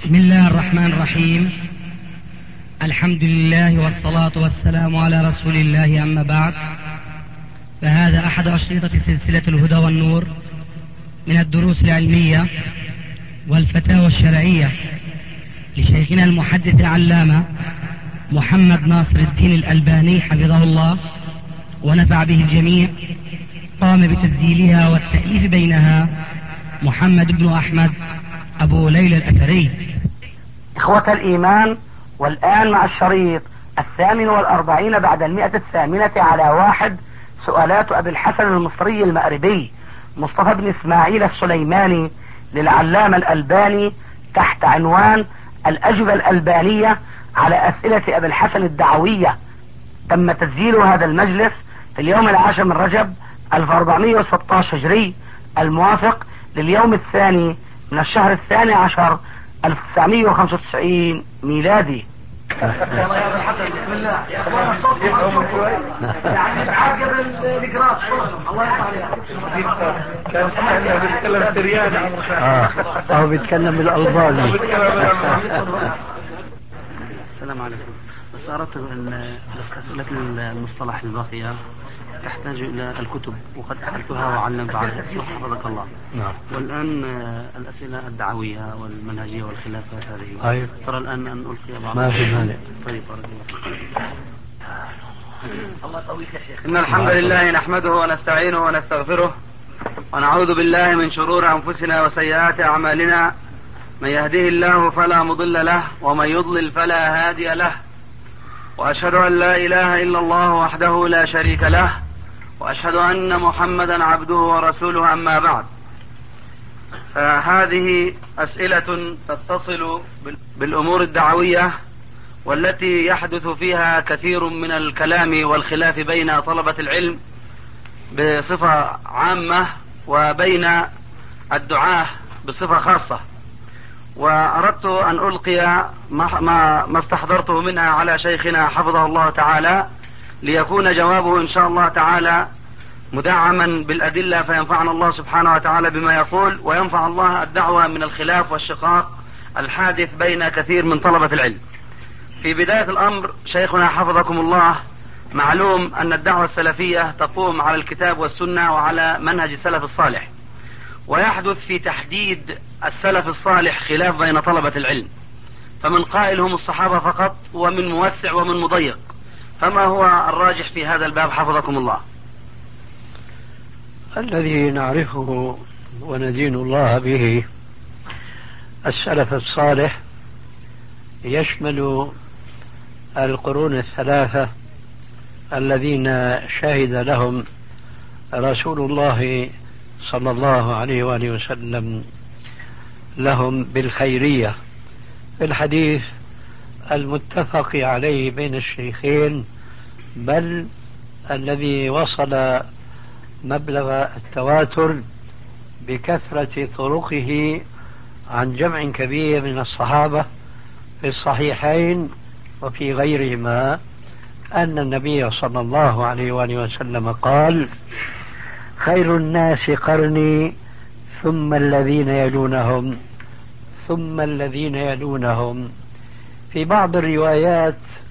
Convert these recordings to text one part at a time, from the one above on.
بسم الله الرحمن الرحيم. الحمد لله والصلاة والسلام على رسول الله، أما بعد، فهذا أحد أشرطة سلسلة الهدى والنور من الدروس العلمية والفتاوى الشرعية لشيخنا المحدث العلامة محمد ناصر الدين الألباني حفظه الله ونفع به الجميع. قام بتسجيلها والتأليف بينها محمد بن أحمد أبو ليلى الأثري. إخوة الإيمان، والآن مع الشريط 48 بعد 108 سؤالات أبي الحسن المصري المأربي مصطفى بن إسماعيل السليماني للعلامة الألباني تحت عنوان الأجوبة الألبانية على أسئلة أبي الحسن الدعوية. تم تسجيل هذا المجلس في اليوم 10 من رجب 1416 هجري، الموافق لليوم الثاني من الشهر 12 1995 ميلادي. بسم الله. يعني عاجب الإجراء. الله كان بيتكلم سريان أو بيتكلم بالألباني. السلام عليكم. بس أردت أسئلة المصطلح الباقية تحتاج إلى الكتب، وقد أحلتها وعلم بعد حفظك الله. نعم. والآن الأسئلة الدعوية والمنهجية والخلافات هذه. أيوة. ترى الآن أن ألقي بعض. ما في مانع. طيب. الله يقويك يا شيخ. إن الحمد لله نحمده ونستعينه ونستغفره ونعوذ بالله من شرور أنفسنا وسيئات أعمالنا. من يهده الله فلا مضل له ومن يضلل فلا هادي له، وأشهد أن لا إله إلا الله وحده لا شريك له، وأشهد أن محمدا عبده ورسوله. أما بعد، فهذه أسئلة تتصل بالأمور الدعوية، والتي يحدث فيها كثير من الكلام والخلاف بين طلبة العلم بصفة عامة وبين الدعاة بصفة خاصة. وأردت أن ألقي ما استحضرته منها على شيخنا حفظه الله تعالى، ليكون جوابه إن شاء الله تعالى مدعما بالأدلة، فينفعنا الله سبحانه وتعالى بما يقول، وينفع الله الدعوة من الخلاف والشقاق الحادث بين كثير من طلبة العلم. في بداية الأمر شيخنا حفظكم الله، معلوم أن الدعوة السلفية تقوم على الكتاب والسنة وعلى منهج السلف الصالح، ويحدث في تحديد السلف الصالح خلاف بين طلبة العلم، فمن قائل هم الصحابة فقط، ومن موسع ومن مضيق. فما هو الراجح في هذا الباب حفظكم الله؟ الذي نعرفه وندين الله به السلف الصالح يشمل القرون الثلاثة الذين شهد لهم رسول الله صلى الله عليه وآله وسلم لهم بالخيرية في الحديث المتفق عليه بين الشيخين، بل الذي وصل مبلغ التواتر بكثرة طرقه عن جمع كبير من الصحابة في الصحيحين وفي غيرهما، أن النبي صلى الله عليه وآله وسلم قال: خير الناس قرني ثم الذين يلونهم ثم الذين يلونهم. في بعض الروايات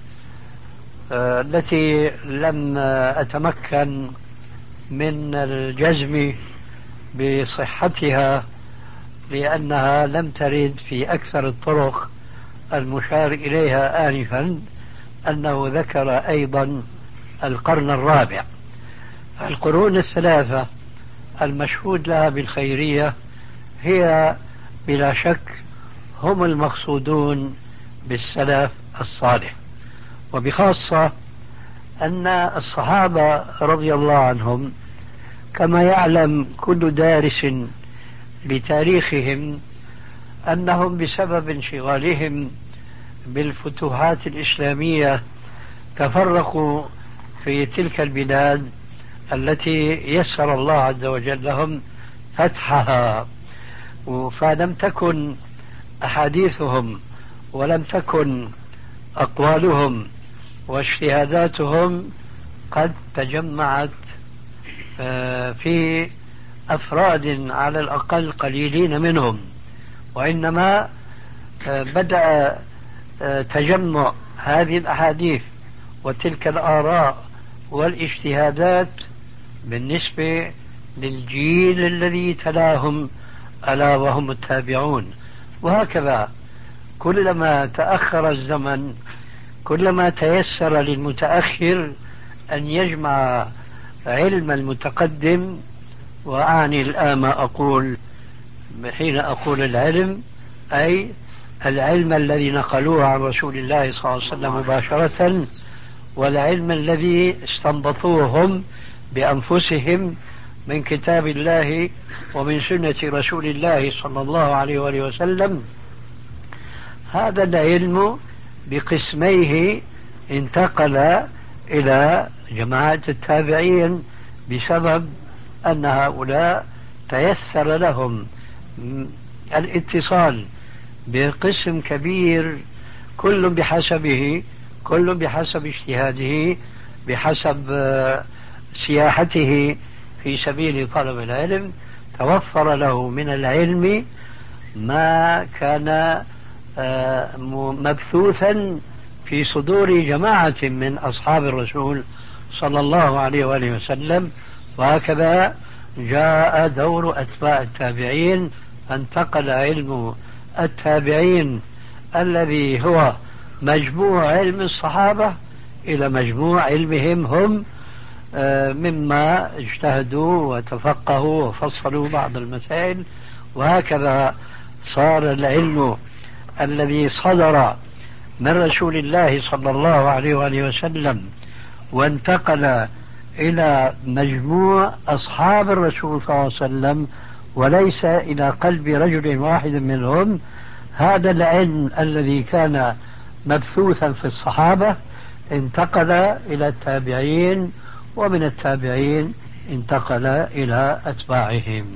التي لم أتمكن من الجزم بصحتها لأنها لم ترد في أكثر الطرق المشار إليها آنفا، أنه ذكر أيضا القرن الرابع. القرون الثلاثة المشهود لها بالخيرية هي بلا شك هم المقصودون بالسلف الصالح، وبخاصة أن الصحابة رضي الله عنهم كما يعلم كل دارس لتاريخهم أنهم بسبب انشغالهم بالفتوحات الإسلامية تفرقوا في تلك البلاد التي يسر الله عز وجل لهم فتحها، فلم تكن أحاديثهم ولم تكن أقوالهم واجتهاداتهم قد تجمعت في أفراد على الأقل قليلين منهم، وإنما بدأ تجمع هذه الأحاديث وتلك الآراء والاجتهادات بالنسبة للجيل الذي تلاهم ألا وهم التابعون. وهكذا كلما تأخر الزمن كلما تيسر للمتأخر أن يجمع علم المتقدم. وأعني الآن ما أقول حين أقول العلم أي العلم الذي نقلوه عن رسول الله صلى الله عليه وسلم مباشرة، والعلم الذي استنبطوه هم بأنفسهم من كتاب الله ومن سنة رسول الله صلى الله عليه وآله وسلم. هذا العلم بقسميه انتقل إلى جماعة التابعين بسبب أن هؤلاء تيسر لهم الاتصال بقسم كبير، كل بحسبه، كل بحسب اجتهاده، بحسب سياحته في سبيل طلب العلم، توفر له من العلم ما كان مبثوثا في صدور جماعة من أصحاب الرسول صلى الله عليه وآله وسلم. وهكذا جاء دور أتباع التابعين، فانتقل علم التابعين الذي هو مجموع علم الصحابة إلى مجموع علمهم هم مما اجتهدوا وتفقهوا وفصلوا بعض المسائل. وهكذا صار العلم الذي صدر من رسول الله صلى الله عليه وآله وسلم وانتقل إلى مجموع أصحاب الرسول صلى الله عليه وسلم وليس إلى قلب رجل واحد منهم. هذا العلم الذي كان مبثوثا في الصحابة انتقل إلى التابعين، ومن التابعين انتقل إلى أتباعهم.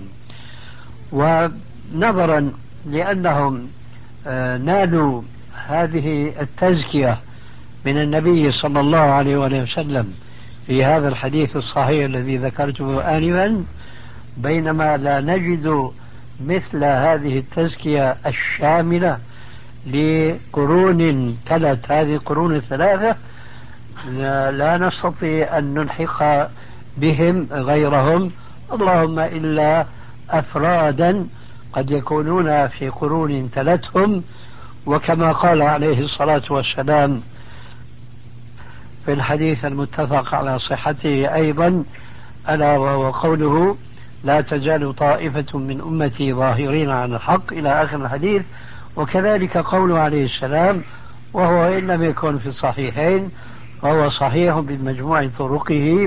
ونظرا لأنهم نالوا هذه التزكية من النبي صلى الله عليه وسلم في هذا الحديث الصحيح الذي ذكرته آنفا، بينما لا نجد مثل هذه التزكية الشاملة لقرون تلت هذه القرون الثلاثة، لا نستطيع أن نلحق بهم غيرهم، اللهم إلا أفرادا قد يكونون في قرون تلتهم. وكما قال عليه الصلاة والسلام في الحديث المتفق على صحته أيضا، ألا وهو قوله: لا تزال طائفة من أمتي ظاهرين على الحق، إلى آخر الحديث. وكذلك قوله عليه السلام، وهو إن لم يكن في الصحيحين فهو صحيح بمجموع طرقه: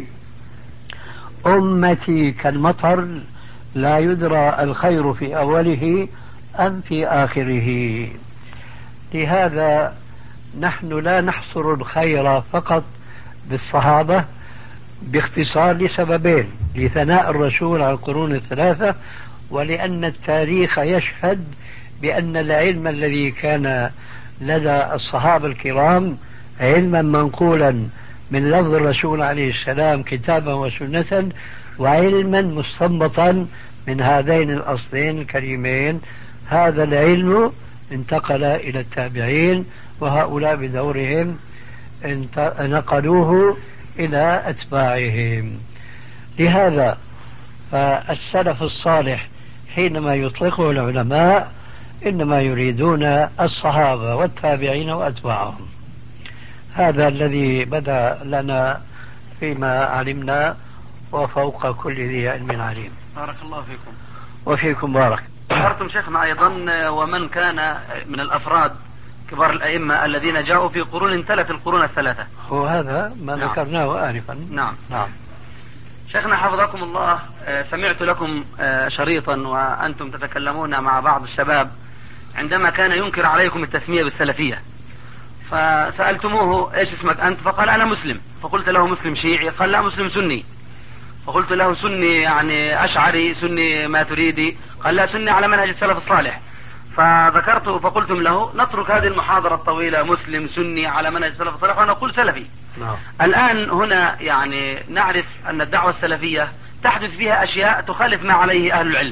أمتي كالمطر لا يدرى الخير في أوله أم في آخره. لهذا نحن لا نحصر الخير فقط بالصحابة باختصار لسببين: لثناء الرسول على القرون الثلاثة، ولأن التاريخ يشهد بأن العلم الذي كان لدى الصحابة الكرام علما منقولا من لفظ الرسول عليه السلام كتابا وسنة، وعلما مستنبطا من هذين الأصلين الكريمين. هذا العلم انتقل إلى التابعين، وهؤلاء بدورهم نقلوه إلى أتباعهم. لهذا فالسلف الصالح حينما يطلقه العلماء إنما يريدون الصحابة والتابعين وأتباعهم. هذا الذي بدأ لنا فيما علمنا، وفوق كل ذي علم عليم. بارك الله فيكم. وفيكم بارك. ذكرتم شيخنا أيضا ومن كان من الأفراد كبار الأئمة الذين جاءوا في قرون تلت القرون الثلاثة، هو هذا ما نعم. ذكرناه آنفا. نعم. نعم. شيخنا حفظكم الله، سمعت لكم شريطا وأنتم تتكلمون مع بعض الشباب عندما كان ينكر عليكم التسمية بالسلفية، فسألتموه: إيش اسمك أنت؟ فقال: أنا مسلم. فقلت له: مسلم شيعي؟ قال: لا، مسلم سني. فقلت له: سني يعني أشعري، سني ما تريدي؟ قال: لا، سني على منهج السلف الصالح. فذكرته فقلتم له: نترك هذه المحاضرة الطويلة مسلم سني على منهج السلف الصالح ونقول سلفي. نعم. الآن هنا يعني نعرف أن الدعوة السلفية تحدث فيها أشياء تخالف ما عليه أهل العلم،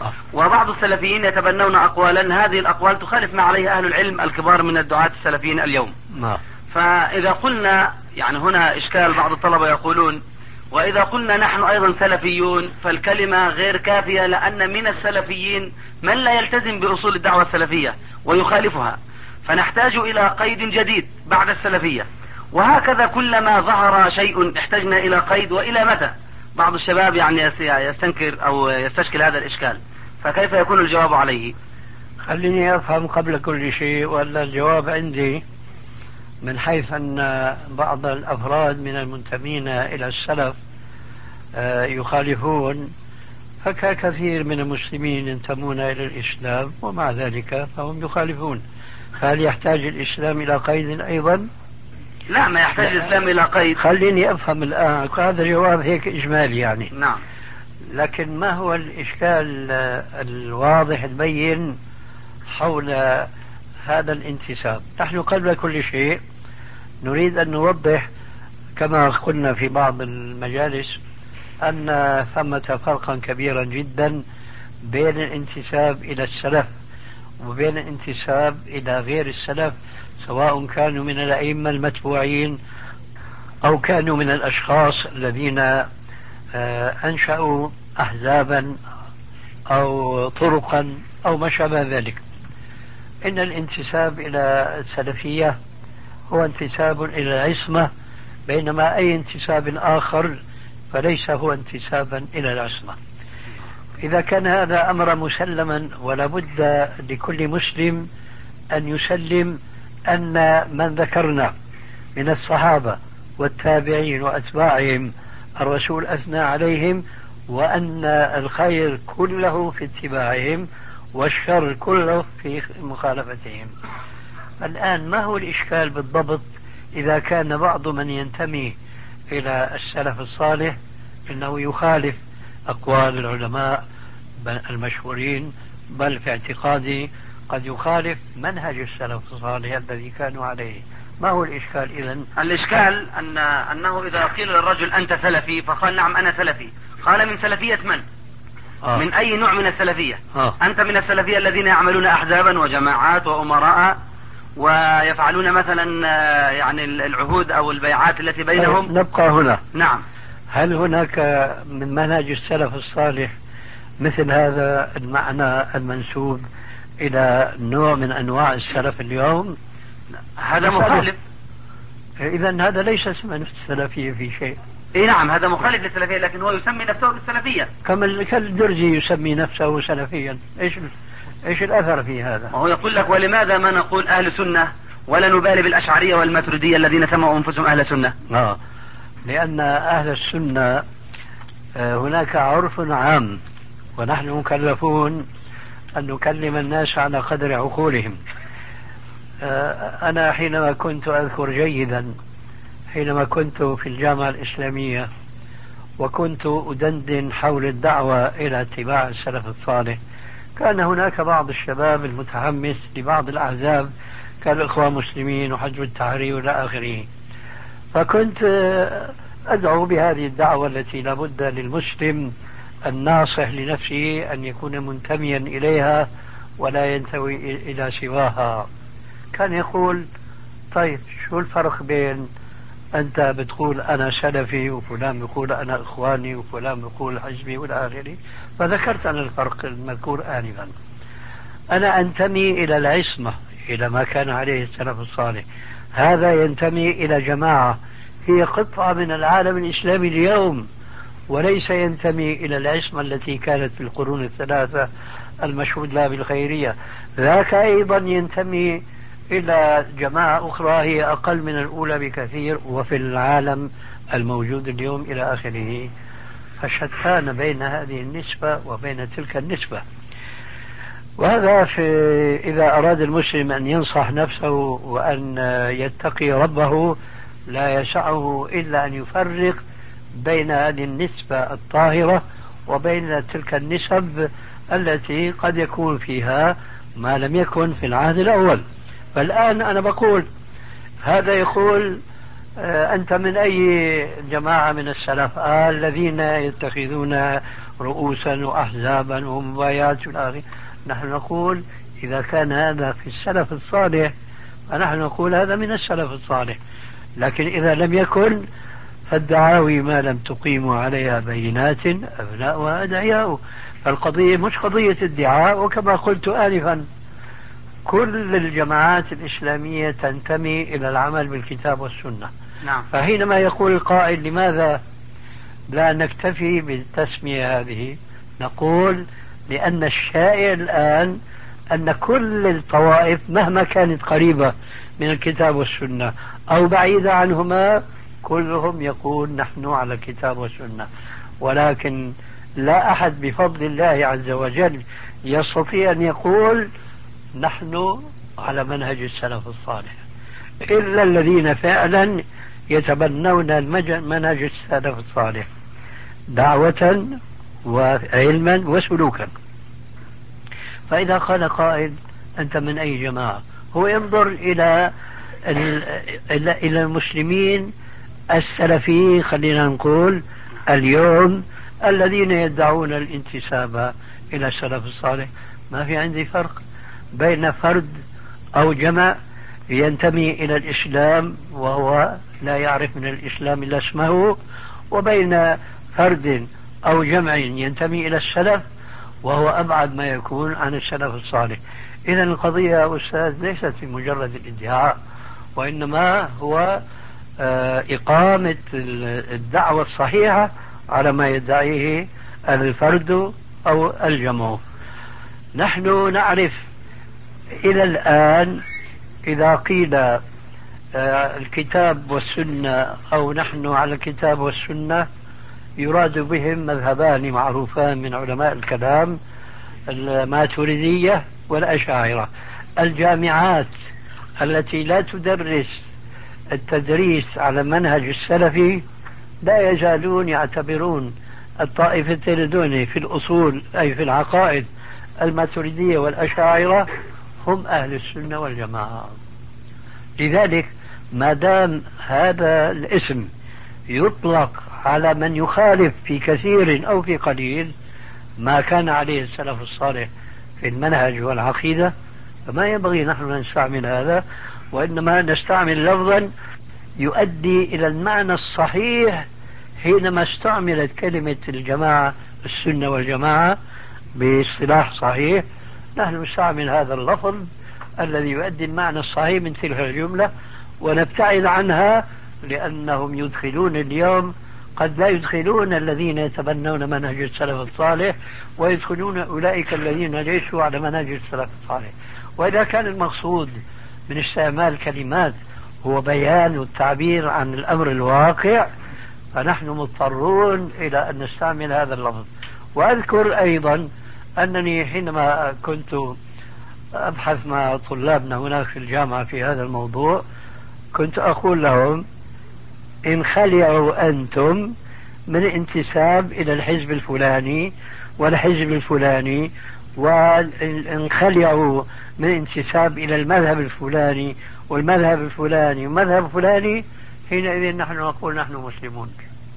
وبعض السلفيين يتبنون أقوالا هذه الأقوال تخالف ما عليه أهل العلم الكبار من الدعاة السلفيين اليوم. فإذا قلنا يعني هنا إشكال، بعض الطلبة يقولون وإذا قلنا نحن أيضا سلفيون فالكلمة غير كافية، لأن من السلفيين من لا يلتزم بأصول الدعوة السلفية ويخالفها، فنحتاج إلى قيد جديد بعد السلفية. وهكذا كلما ظهر شيء احتجنا إلى قيد، وإلى متى؟ بعض الشباب يعني يستنكر أو يستشكل هذا الإشكال، فكيف يكون الجواب عليه؟ خليني أفهم قبل كل شيء، ولا الجواب عندي من حيث أن بعض الأفراد من المنتمين إلى السلف يخالفون، فكثير من المسلمين ينتمون إلى الإسلام ومع ذلك فهم يخالفون. فهل يحتاج الإسلام إلى قيد أيضا؟ لا، ما يحتاج الإسلام إلى قيد. خليني أفهم الآن، هذا الجواب هيك إجمالي يعني. نعم. لكن ما هو الإشكال الواضح البين حول هذا الانتساب؟ نحن قبل كل شيء نريد أن نوضح كما قلنا في بعض المجالس أن ثمة فرقا كبيرا جدا بين الانتساب إلى السلف وبين الانتساب إلى غير السلف، سواء كانوا من الأئمة المتبوعين أو كانوا من الأشخاص الذين أنشأوا أحزابا أو طرقا أو ما شابه ذلك. إن الانتساب إلى السلفية هو انتساب إلى العصمة، بينما أي انتساب آخر فليس هو انتسابا إلى العصمة. إذا كان هذا أمر مسلما، ولا بد لكل مسلم أن يسلم أن من ذكرنا من الصحابة والتابعين وأتباعهم الرسول أثنى عليهم، وأن الخير كله في اتباعهم والشر كله في مخالفتهم. الآن ما هو الإشكال بالضبط إذا كان بعض من ينتمي إلى السلف الصالح إنه يخالف أقوال العلماء المشهورين، بل في اعتقادي قد يخالف منهج السلف الصالح الذي كانوا عليه؟ ما هو الإشكال إذن؟ الإشكال أنه إذا قيل للرجل أنت سلفي فقال نعم أنا سلفي، قال من سلفية من؟ من أي نوع من السلفية؟ أنت من السلفية الذين يعملون أحزابا وجماعات وأمراء ويفعلون مثلا يعني العهود أو البيعات التي بينهم. نبقى هنا. نعم. هل هناك من منهج السلف الصالح مثل هذا المعنى المنسوب إلى نوع من أنواع السلف اليوم؟ هذا مخالف. إذن هذا ليس اسما السلفية في شيء. إيه نعم، هذا مخالف للسلفية، لكن هو يسمي نفسه بالسلفية. كالدرزي يسمي نفسه سلفيا. إيش الأثر في هذا؟ وهو يقول لك ولماذا ما نقول أهل سنة ولا نبالي بالأشعرية والماتريدية الذين سموا أنفسهم أهل سنة؟ لأن أهل السنة هناك عرف عام، ونحن مكلفون أن نكلم الناس على قدر عقولهم. أنا حينما كنت أذكر جيدا حينما كنت في الجامعة الإسلامية وكنت أدندن حول الدعوة إلى اتباع السلف الصالح، كان هناك بعض الشباب المتحمس لبعض الأحزاب كالإخوان المسلمين وحزب التحرير إلى آخره، فكنت أدعو بهذه الدعوة التي لابد للمسلم الناصح لنفسه أن يكون منتميا إليها ولا ينتوي إلى سواها. كان يقول طيب شو الفرق بين أنت بتقول أنا سلفي وفلان بيقول أنا إخواني وفلان بيقول حزبي والى آخره؟ فذكرت أنا الفرق المذكور آنفا. أنا أنتمي إلى العصمة، إلى ما كان عليه السلف الصالح. هذا ينتمي إلى جماعة هي قطعة من العالم الإسلامي اليوم، وليس ينتمي إلى العصمة التي كانت في القرون الثلاثة المشهود لها بالخيرية. ذاك أيضا ينتمي إلى جماعة أخرى هي أقل من الأولى بكثير وفي العالم الموجود اليوم إلى آخره. فشتان بين هذه النسبة وبين تلك النسبة. وهذا إذا أراد المسلم أن ينصح نفسه وأن يتقي ربه لا يسعه إلا أن يفرق بين هذه النسبة الطاهرة وبين تلك النسب التي قد يكون فيها ما لم يكن في العهد الأول. فالآن أنا بقول هذا يقول أنت من أي جماعة من السلف؟ الذين يتخذون رؤوسا وأحزابا ومبايات والآخر. نحن نقول إذا كان هذا في السلف الصالح فنحن نقول هذا من السلف الصالح، لكن إذا لم يكن فالدعاوي ما لم تقيموا عليها بينات أبناؤها أدعياء. فالقضية مش قضية ادعاء، وكما قلت آنفا كل الجماعات الإسلامية تنتمي إلى العمل بالكتاب والسنة. نعم. فحينما يقول القائل لماذا لا نكتفي بالتسمية هذه، نقول لأن الشائع الآن أن كل الطوائف مهما كانت قريبة من الكتاب والسنة أو بعيدة عنهما كلهم يقول نحن على الكتاب والسنة، ولكن لا أحد بفضل الله عز وجل يستطيع أن يقول نحن على منهج السلف الصالح إلا الذين فعلا يتبنون منهج السلف الصالح دعوة وعلما وسلوكا. فإذا قال قائل أنت من أي جماعة، هو ينظر إلى المسلمين السلفيين خلينا نقول اليوم الذين يدعون الانتساب إلى السلف الصالح. ما في عندي فرق بين فرد أو جمع ينتمي إلى الإسلام وهو لا يعرف من الإسلام إلا اسمه، وبين فرد أو جمع ينتمي إلى السلف وهو أبعد ما يكون عن السلف الصالح. إذن القضية يا أستاذ ليست في مجرد الادعاء، وإنما هو إقامة الدعوة الصحيحة على ما يدعيه الفرد أو الجمع. نحن نعرف إلى الآن إذا قيل الكتاب والسنة أو نحن على الكتاب والسنة يراد بهم مذهبان معروفان من علماء الكلام، الماتريدية والأشاعرة. الجامعات التي لا تدرس التدريس على منهج السلفي لا يزالون يعتبرون الطائفتين دون في الأصول أي في العقائد الماتريدية والأشاعرة هم أهل السنة والجماعة. لذلك ما دام هذا الاسم يطلق على من يخالف في كثير أو في قليل ما كان عليه السلف الصالح في المنهج والعقيدة، فما ينبغي نحن نستعمل هذا، وإنما نستعمل لفظا يؤدي إلى المعنى الصحيح. حينما استعملت كلمة الجماعة السنة والجماعة باصطلاح صحيح نحن نستعمل هذا اللفظ الذي يؤدي المعنى الصحيح من تلك الجملة ونبتعد عنها، لأنهم يدخلون اليوم قد لا يدخلون الذين يتبنون منهج السلف الصالح ويدخلون أولئك الذين ليسوا على منهج السلف الصالح. وإذا كان المقصود من استعمال كلمات هو بيان والتعبير عن الأمر الواقع فنحن مضطرون إلى أن نستعمل هذا اللفظ. وأذكر أيضا أنني حينما كنت أبحث مع طلابنا هناك في الجامعة في هذا الموضوع كنت أقول لهم إن خلعوا أنتم من انتساب إلى الحزب الفلاني والحزب الفلاني، وإن خلعوا من انتساب إلى المذهب الفلاني والمذهب الفلاني والمذهب الفلاني، حينئذ نحن نقول نحن مسلمون.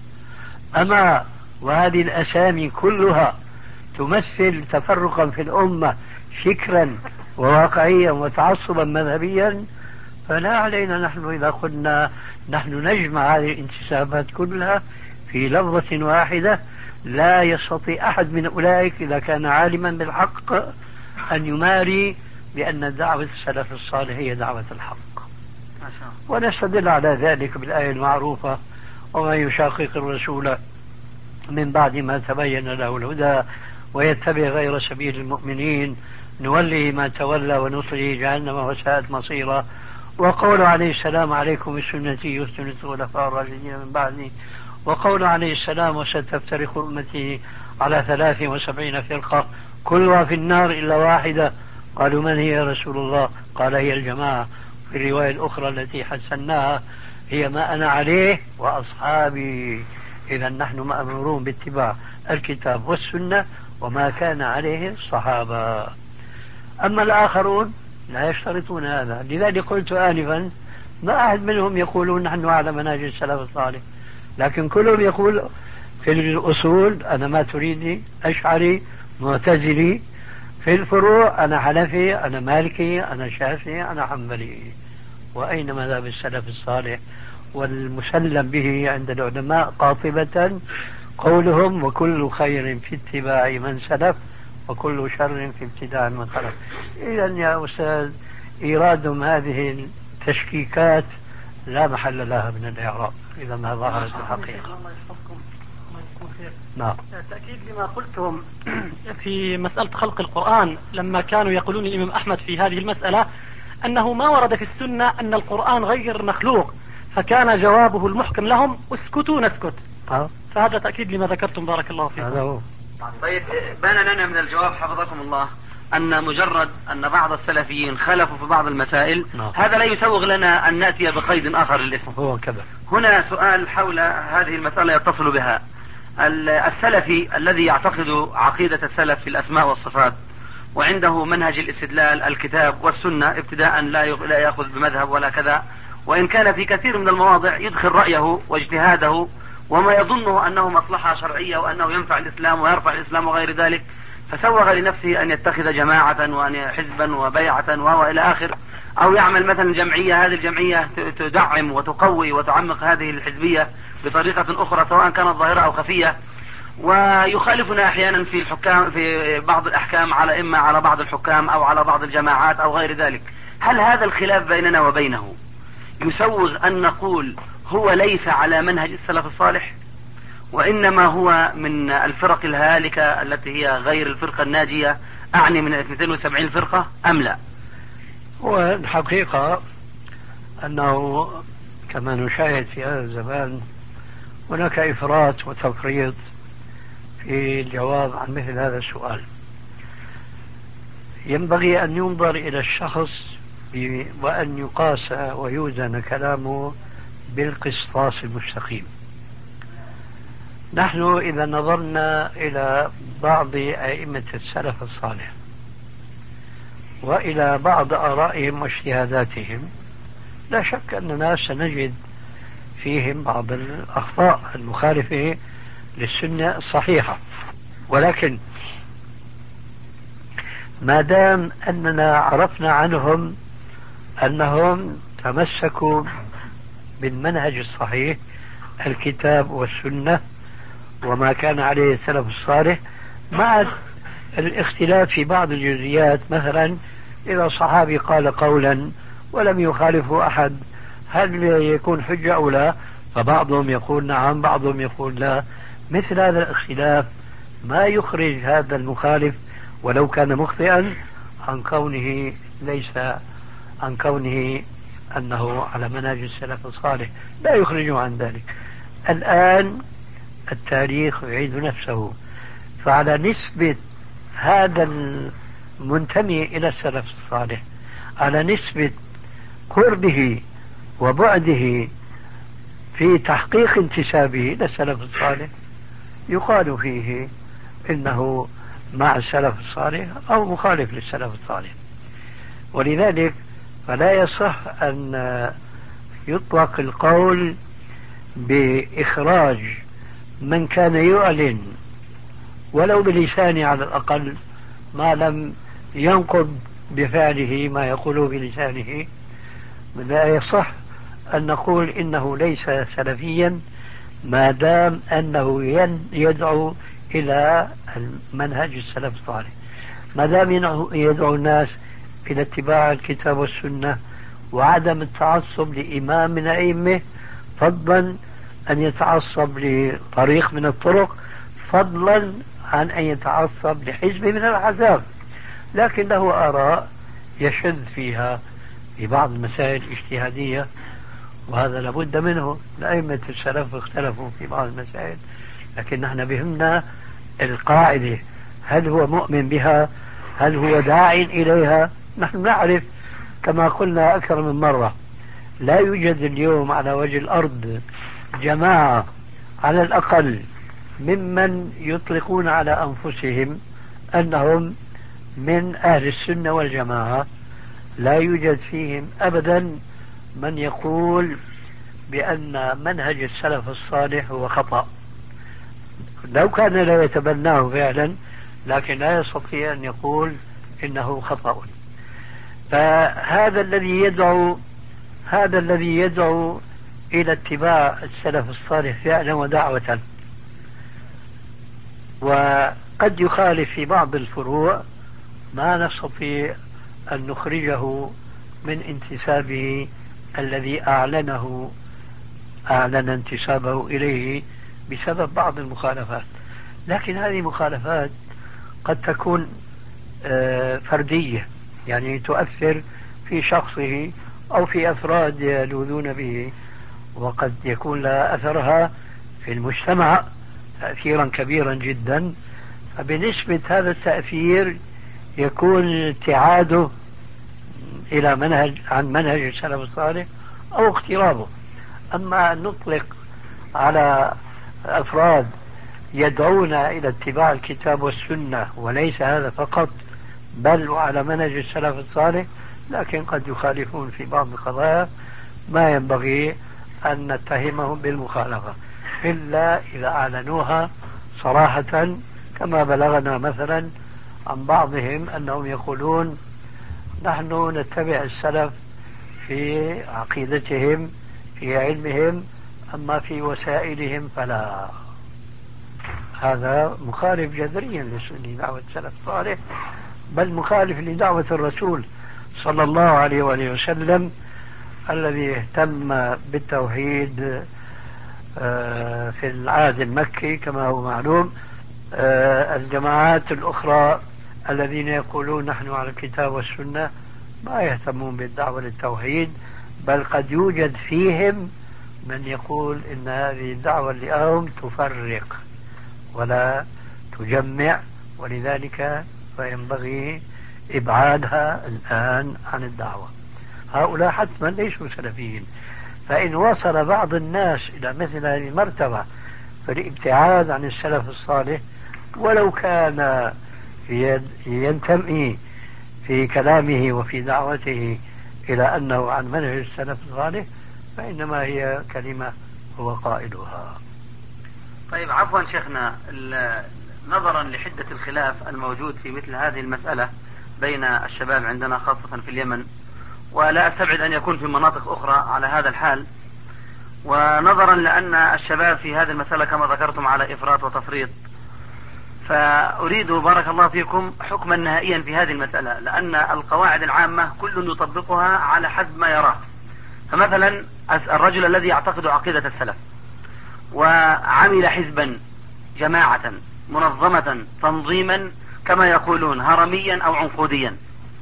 أما وهذه الأسامي كلها تمثل تفرقا في الأمة فكرا وواقعيا وتعصبا مذهبيا، فلا علينا نحن إذا قلنا نحن نجمع هذه الانتسابات كلها في لفظة واحدة. لا يستطيع أحد من أولئك إذا كان عالما بالحق أن يماري بأن دعوة السلف الصالح هي دعوة الحق. ونستدل على ذلك بالآية المعروفة ومن يشاقق الرسول من بعد ما تبين له الهدى ويتبع غير سبيل المؤمنين نوله ما تولى ونصله جهنم وساءت مصيرا. وقول عليه السلام عليكم بسنتي وسنة الخلفاء الراشدين من بعدي. وقول عليه السلام وستفترق أمتي على 73 فرقة كلها في النار إلا واحدة. قالوا من هي يا رسول الله؟ قال هي الجماعة. في الرواية الأخرى التي حسناها هي ما أنا عليه وأصحابي. إذا نحن مأمورون باتباع الكتاب والسنة وما كان عليه الصحابة. أما الآخرون لا يشترطون هذا. لذلك قلت آنفا ما أحد منهم يقولون نحن على منهج السلف الصالح، لكن كلهم يقول في الأصول أنا ماتريدي أشعري معتزلي، في الفروع أنا حنفي أنا مالكي أنا شافعي أنا حنبلي. وأين مذهب السلف الصالح؟ والمسلم به عند العلماء قاطبة قولهم وكل خير في اتباع من سلف وكل شر في ابتداع من خلف. إذا يا أستاذ إيرادهم هذه التشكيكات لا محل لها من الإعراب إذا ما ظهرت الحقيقة. نعم. تأكيد لما قلتم في مسألة خلق القرآن، لما كانوا يقولون الإمام أحمد في هذه المسألة أنه ما ورد في السنة أن القرآن غير مخلوق، فكان جوابه المحكم لهم اسكتوا نسكت. فهذا تأكيد لما ذكرتم بارك الله فيكم. هذا هو. طيب بان لنا من الجواب حفظكم الله أن مجرد أن بعض السلفيين خلفوا في بعض المسائل هذا لا يسوغ لنا أن نأتي بقيد آخر للاسم. هو كذا. هنا سؤال حول هذه المسألة يتصل بها. السلفي الذي يعتقد عقيدة السلف في الأسماء والصفات وعنده منهج الاستدلال الكتاب والسنة ابتداء لا يأخذ بمذهب ولا كذا، وإن كان في كثير من المواضع يدخل رأيه واجتهاده وما يظنه أنه مصلحة شرعية وأنه ينفع الإسلام ويرفع الإسلام وغير ذلك، فسوغ لنفسه أن يتخذ جماعة وأن حزبا وبيعة وإلى آخر، أو يعمل مثلا جمعية، هذه الجمعية تدعم وتقوي وتعمق هذه الحزبية بطريقة أخرى سواء كانت ظاهرة أو خفية، ويخالفنا أحيانا في الحكام في بعض الأحكام على إما على بعض الحكام أو على بعض الجماعات أو غير ذلك. هل هذا الخلاف بيننا وبينه يسوغ أن نقول هو ليس على منهج السلف الصالح وإنما هو من الفرق الهالكة التي هي غير الفرقة الناجية، أعني من 72 فرقة أم لا؟ والحقيقة أنه كما نشاهد في هذا الزمان هناك إفراط وتفريط في الجواب عن مثل هذا السؤال. ينبغي أن ينظر إلى الشخص وأن يقاس ويوزن كلامه بالقسطاس المستقيم. نحن إذا نظرنا إلى بعض أئمة السلف الصالح وإلى بعض آرائهم واجتهاداتهم لا شك أننا سنجد فيهم بعض الأخطاء المخالفة للسنة الصحيحة، ولكن ما دام أننا عرفنا عنهم أنهم تمسكوا بالمنهج الصحيح الكتاب والسنة وما كان عليه السلف الصالح مع الاختلاف في بعض الجزئيات، مثلا إذا صحابي قال قولا ولم يخالفه أحد هل يكون حجة أو لا؟ فبعضهم يقول نعم بعضهم يقول لا. مثل هذا الاختلاف ما يخرج هذا المخالف ولو كان مخطئا عن كونه عن كونه أنه على منهج السلف الصالح، لا يخرجه عن ذلك. الآن التاريخ يعيد نفسه، فعلى نسبة هذا المنتمي إلى السلف الصالح على نسبة قربه وبعده في تحقيق انتسابه إلى السلف الصالح يقال فيه إنه مع السلف الصالح أو مخالف للسلف الصالح. ولذلك فلا يصح أن يطلق القول بإخراج من كان يعلن ولو بلسانه على الأقل ما لم ينقض بفعله ما يقوله بلسانه. لا يصح أن نقول إنه ليس سلفيا ما دام أنه يدعو إلى منهج السلف الصالح، ما دام يدعو الناس إلى اتباع الكتاب والسنة وعدم التعصب لإمام من أئمة، فضلا أن يتعصب لطريق من الطرق، فضلا عن أن يتعصب لحزب من الأحزاب، لكن له آراء يشذ فيها في بعض المسائل الاجتهادية، وهذا لابد منه. أئمة السلف اختلفوا في بعض المسائل، لكن نحن بهمنا القاعدة، هل هو مؤمن بها؟ هل هو داع إليها؟ نحن نعرف كما قلنا أكثر من مرة لا يوجد اليوم على وجه الأرض جماعة على الأقل ممن يطلقون على أنفسهم أنهم من أهل السنة والجماعة لا يوجد فيهم أبدا من يقول بأن منهج السلف الصالح هو خطأ، لو كان لا يتبناه فعلا، لكن لا يستطيع أن يقول إنه خطأ. فهذا الذي يدعو إلى اتباع السلف الصالح فعلا ودعوة، وقد يخالف في بعض الفروع ما نستطيع أن نخرجه من انتسابه الذي أعلن انتسابه إليه بسبب بعض المخالفات. لكن هذه مخالفات قد تكون فردية، يعني تؤثر في شخصه أو في أفراد يلوذون به، وقد يكون لها أثرها في المجتمع تأثيرا كبيرا جدا. فبنسبة هذا التأثير يكون ابتعاده عن منهج السلف الصالح أو اقترابه. أما أن نطلق على أفراد يدعون إلى اتباع الكتاب والسنة وليس هذا فقط، بل وعلى منهج السلف الصالح، لكن قد يخالفون في بعض القضايا، ما ينبغي أن نتهمهم بالمخالفة إلا إذا أعلنوها صراحة، كما بلغنا مثلا عن بعضهم أنهم يقولون نحن نتبع السلف في عقيدتهم في علمهم، أما في وسائلهم فلا. هذا مخالف جذريا لدعوة السلف الصالح، بل مخالف لدعوة الرسول صلى الله عليه وآله وسلم الذي اهتم بالتوحيد في العهد المكي كما هو معلوم. الجماعات الأخرى الذين يقولون نحن على الكتاب والسنة ما يهتمون بالدعوة للتوحيد، بل قد يوجد فيهم من يقول إن هذه الدعوة اليوم تفرق ولا تجمع، ولذلك فينبغي إبعادها الآن عن الدعوة. هؤلاء حتما ليسوا سلفيين، فإن وصل بعض الناس إلى مثل هذه المرتبة فالابتعاد عن السلف الصالح، ولو كان ينتمي في كلامه وفي دعوته إلى أنه عن منهج السلف الصالح، فإنما هي كلمة هو قائلها. طيب عفوا شيخنا، نظرا لحدة الخلاف الموجود في مثل هذه المسألة بين الشباب عندنا خاصة في اليمن، ولا أستبعد أن يكون في مناطق أخرى على هذا الحال، ونظرا لأن الشباب في هذه المسألة كما ذكرتم على إفراط وتفريط، فأريد بارك الله فيكم حكما نهائيا في هذه المسألة، لأن القواعد العامة كل يطبقها على حسب ما يراه. فمثلا الرجل الذي يعتقد عقيدة السلف وعمل حزبا جماعة منظمة تنظيما كما يقولون هرميا أو عنقوديا،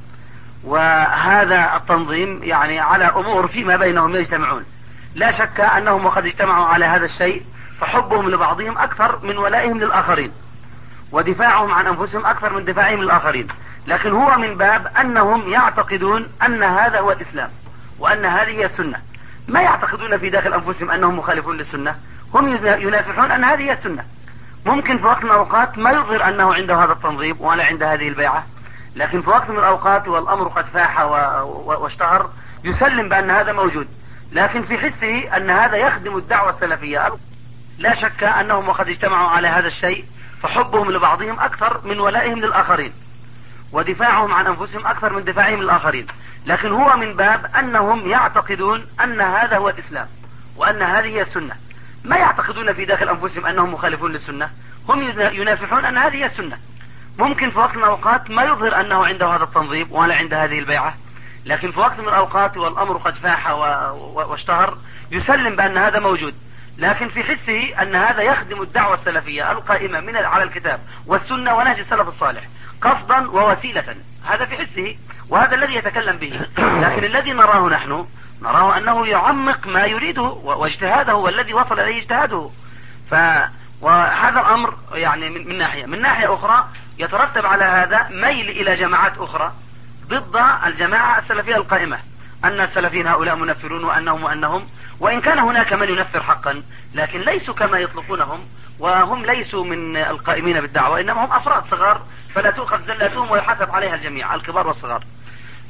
وهذا التنظيم يعني على أمور فيما بينهم يجتمعون، لا شك أنهم وقد اجتمعوا على هذا الشيء فحبهم لبعضهم أكثر من ولائهم للآخرين، ودفاعهم عن أنفسهم أكثر من دفاعهم للآخرين، لكن هو من باب أنهم يعتقدون أن هذا هو الإسلام وأن هذه هي السنة، ما يعتقدون في داخل أنفسهم أنهم مخالفون للسنة، هم ينافحون أن هذه هي السنة. ممكن في وقت من الأوقات ما يظهر أنه عنده هذا التنظيم ولا عنده هذه البيعة، لكن في وقت من الأوقات والأمر قد فاح واشتهر يسلم بأن هذا موجود، لكن في حسه أن هذا يخدم الدعوة السلفية. لا شك أنهم وقد اجتمعوا على هذا الشيء فحبهم لبعضهم أكثر من ولائهم للآخرين، ودفاعهم عن أنفسهم أكثر من دفاعهم للآخرين، لكن هو من باب أنهم يعتقدون أن هذا هو الإسلام وأن هذه هي السنة، ما يعتقدون في داخل أنفسهم أنهم مخالفون للسنة، هم ينافحون أن هذه هي السنة. ممكن في وقت من الأوقات ما يظهر أنه عنده هذا التنظيم ولا عنده هذه البيعة، لكن في وقت من الأوقات والأمر قد فاح واشتهر يسلم بأن هذا موجود، لكن في حسه أن هذا يخدم الدعوة السلفية القائمة على الكتاب والسنة ونهج السلف الصالح قصدا ووسيلة، هذا في حسه وهذا الذي يتكلم به. لكن الذي نراه نحن نراه أنه يعمق ما يريده واجتهاده هو الذي وصل إليه اجتهاده. وهذا الأمر يعني من ناحية أخرى يترتب على هذا ميل إلى جماعات أخرى ضد الجماعة السلفية القائمة، أن السلفيين هؤلاء منفرون وأنهم وإن كان هناك من ينفر حقا، لكن ليسوا كما يطلقونهم، وهم ليسوا من القائمين بالدعوة، إنما هم أفراد صغار فلا تؤخذ زلاتهم ويحاسب عليها الجميع الكبار والصغار.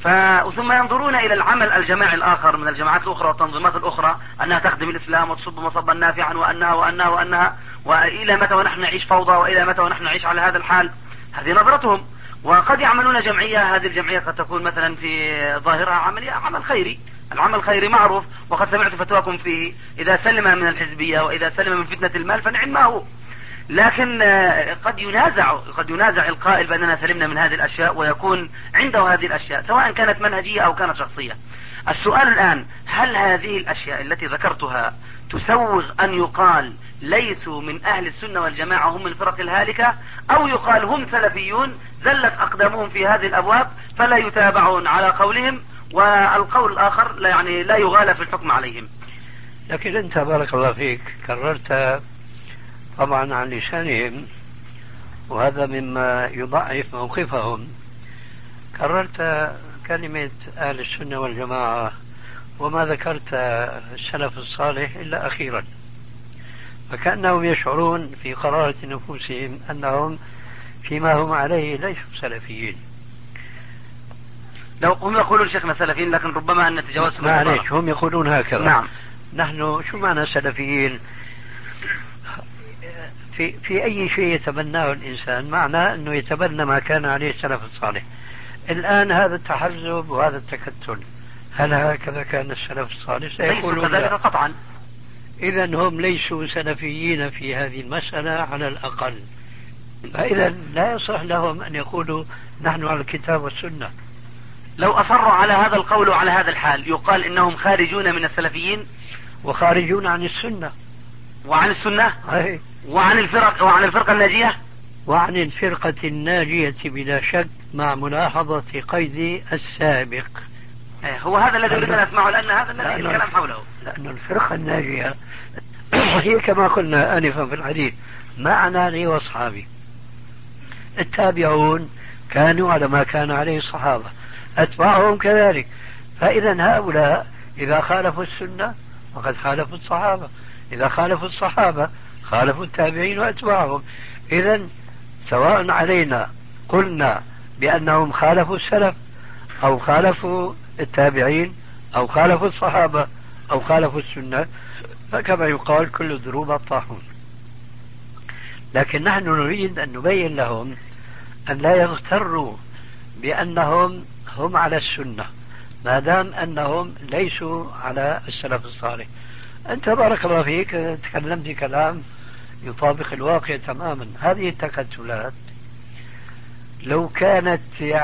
ثم ينظرون إلى العمل الجماعي الآخر من الجماعات الأخرى والتنظيمات الأخرى أنها تخدم الإسلام وتصب مصبا نافعا وأنها وإلى متى ونحن نعيش فوضى، وإلى متى ونحن نعيش على هذا الحال. هذه نظرتهم. وقد يعملون جمعية، هذه الجمعية قد تكون مثلا في ظاهرها عمل خيري. العمل الخيري معروف، وقد سمعت فتواكم فيه، إذا سلم من الحزبية وإذا سلم من فتنة المال فنعم ما هو. لكن قد ينازع القائل بأننا سلمنا من هذه الأشياء ويكون عنده هذه الأشياء سواء كانت منهجية أو كانت شخصية. السؤال الآن، هل هذه الأشياء التي ذكرتها تسوغ أن يقال ليسوا من أهل السنة والجماعة، هم من الفرق الهالكة، أو يقال هم سلفيون زلت أقدامهم في هذه الأبواب فلا يتابعون على قولهم، والقول الآخر لا يغالى في الحكم عليهم؟ لكن أنت بارك الله فيك كررت طبعا عن لسانهم، وهذا مما يضعف موقفهم. كررت كلمة أهل السنة والجماعة وما ذكرت السلف الصالح إلا أخيرا، فكأنهم يشعرون في قرارة نفوسهم أنهم فيما هم عليه ليسوا سلفيين. لو هم يقولون شيخنا سلفيين، لكن ربما أن نتجاوز. معليش، هم يقولون هكذا. نعم. نحن شو معنى سلفيين؟ في أي شيء يتبناه الإنسان معناه أنه يتبنى ما كان عليه السلف الصالح. الآن هذا التحزب وهذا التكتل، هل هكذا كان السلف الصالح؟ ليسوا كذلك قطعا. إذا هم ليسوا سلفيين في هذه المسألة على الأقل، فإذا لا يصح لهم أن يقولوا نحن على الكتاب والسنة. لو أصروا على هذا القول وعلى هذا الحال يقال إنهم خارجون من السلفيين وخارجون عن السنة وعن السنة أي. وعن الفرقة الناجية، وعن الفرقة الناجية بلا شك، مع ملاحظة قيد السابق. هو هذا الذي أريد أن أسمعه، لأن هذا الذي الكلام حوله. لأن الفرقة الناجية هي كما قلنا آنفا في الحديث معنى لي وأصحابي. التابعون كانوا على ما كان عليه الصحابة، أتباعهم كذلك. فإذا هؤلاء إذا خالفوا السنة فقد خالفوا الصحابة، إذا خالفوا الصحابة خالفوا التابعين وأتباعهم. إذا سواء علينا قلنا بأنهم خالفوا السلف أو خالفوا التابعين أو خالفوا الصحابة أو خالفوا السنة، فكما يقال كل ضروب الطاحون. لكن نحن نريد أن نبين لهم أن لا يغتروا بأنهم هم على السنة ما دام أنهم ليسوا على السلف الصالح. أنت بارك الله فيك تكلمت كلام يطابق الواقع تماما. هذه التكتلات لو كانت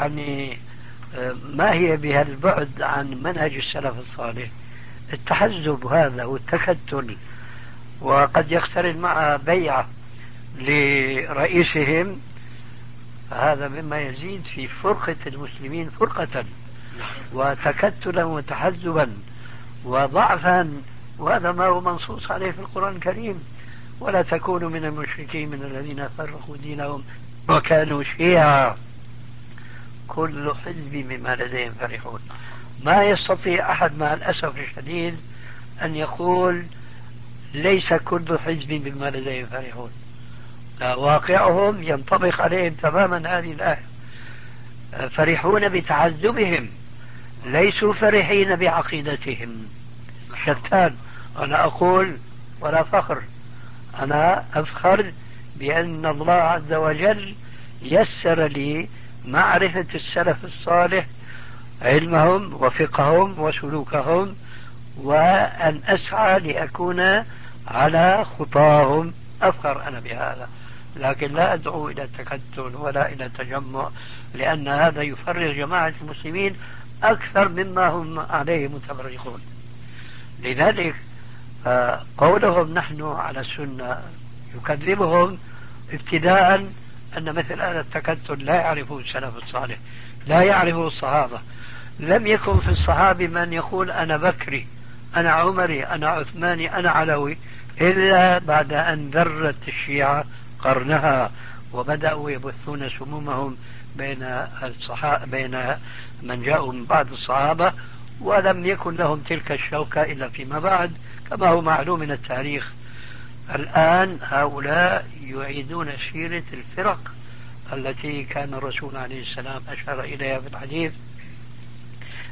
ما هي بها البعد عن منهج السلف الصالح، التحزب هذا والتكتل، وقد يقترن مع بيعة لرئيسهم، فهذا مما يزيد في فرقة المسلمين فرقة وتكتلا وتحزبا وضعفا، وهذا ما هو منصوص عليه في القرآن الكريم: ولا تكونوا من المشركين من الذين فرقوا دينهم وكانوا شيعا كل حزب بما لديهم فرحون. ما يستطيع أحد مع الأسف الشديد أن يقول ليس كل حزب بما لديهم فرحون. لا، واقعهم ينطبق عليهم تماما هذه الآية. فرحون بتعذبهم، ليسوا فرحين بعقيدتهم. شتان. أنا أقول ولا فخر، أنا أفخر بأن الله عز وجل يسر لي معرفة السلف الصالح، علمهم وفقههم وسلوكهم، وأن أسعى لأكون على خطاهم. أفخر أنا بهذا، لكن لا أدعو إلى التكتل ولا إلى التجمع، لأن هذا يفرغ جماعة المسلمين أكثر مما هم عليه متفرقون. لذلك قولهم نحن على السنة يكذبهم ابتداء أن مثل هذا التكتل لا يعرفه السلف الصالح، لا يعرفه الصحابة. لم يكن في الصحابة من يقول أنا بكري، أنا عمري، أنا عثماني، أنا علوي، إلا بعد أن ذرت الشيعة قرنها وبدأوا يبثون سمومهم بين من جاءوا من بعد الصحابة، ولم يكن لهم تلك الشوكة إلا فيما بعد كما هو معلوم من التاريخ. الآن هؤلاء يعيدون سيرة الفرق التي كان الرسول عليه السلام أشار إليها في الحديث: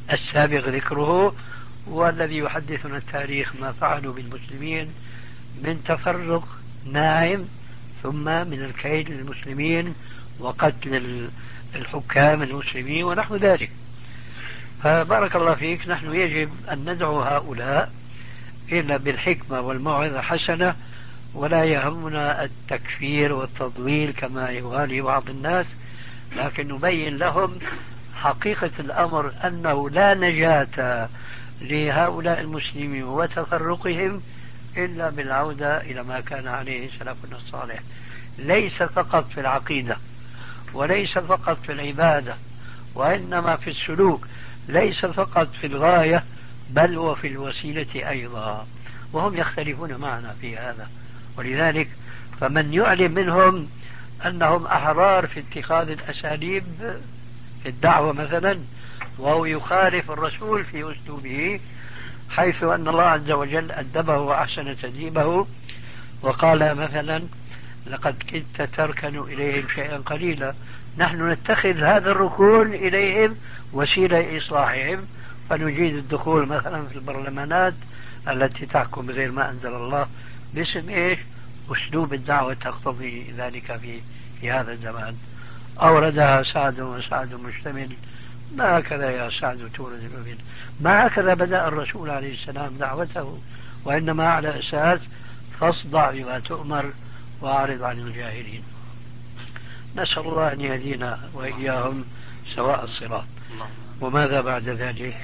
السابق ذكره، والذي يحدثنا التاريخ ما فعلوا بالمسلمين من تفرق ناعم، ثم من الكيد للمسلمين وقتل الحكام المسلمين ونحو ذلك. فبارك الله فيك، نحن يجب أن ندعو هؤلاء إلا بالحكمة والموعظة الحسنة، ولا يهمنا التكفير والتضليل كما يغالي بعض الناس، لكن نبين لهم حقيقة الأمر أنه لا نجاة لهؤلاء المسلمين وتفرقهم إلا بالعودة إلى ما كان عليه سلفنا الصالح، ليس فقط في العقيدة وليس فقط في العبادة، وإنما في السلوك، ليس فقط في الغاية بل وفي الوسيلة أيضا، وهم يختلفون معنا في هذا. ولذلك فمن يعلم منهم أنهم أحرار في اتخاذ الأساليب في الدعوة مثلا، وهو يخالف الرسول في أسلوبه، حيث أن الله عز وجل أدبه وأحسن تدريبه وقال مثلا لقد كدت تركن إليهم شيئا قليلا، نحن نتخذ هذا الركون إليهم وسيلة إصلاحهم، فنجيد الدخول مثلا في البرلمانات التي تحكم بغير ما أنزل الله باسم إيش؟ أسلوب الدعوة تقتضي ذلك في هذا الزمان. أوردها سعد وسعد مشتمل، ما هكذا يا سعد تورد الأمين، ما هكذا بدأ الرسول عليه السلام دعوته، وإنما على أساس فاصدع بما تؤمر وأعرض عن الجاهلين. نسأل الله أن يهدينا وإياهم سواء الصراط. وماذا بعد ذلك؟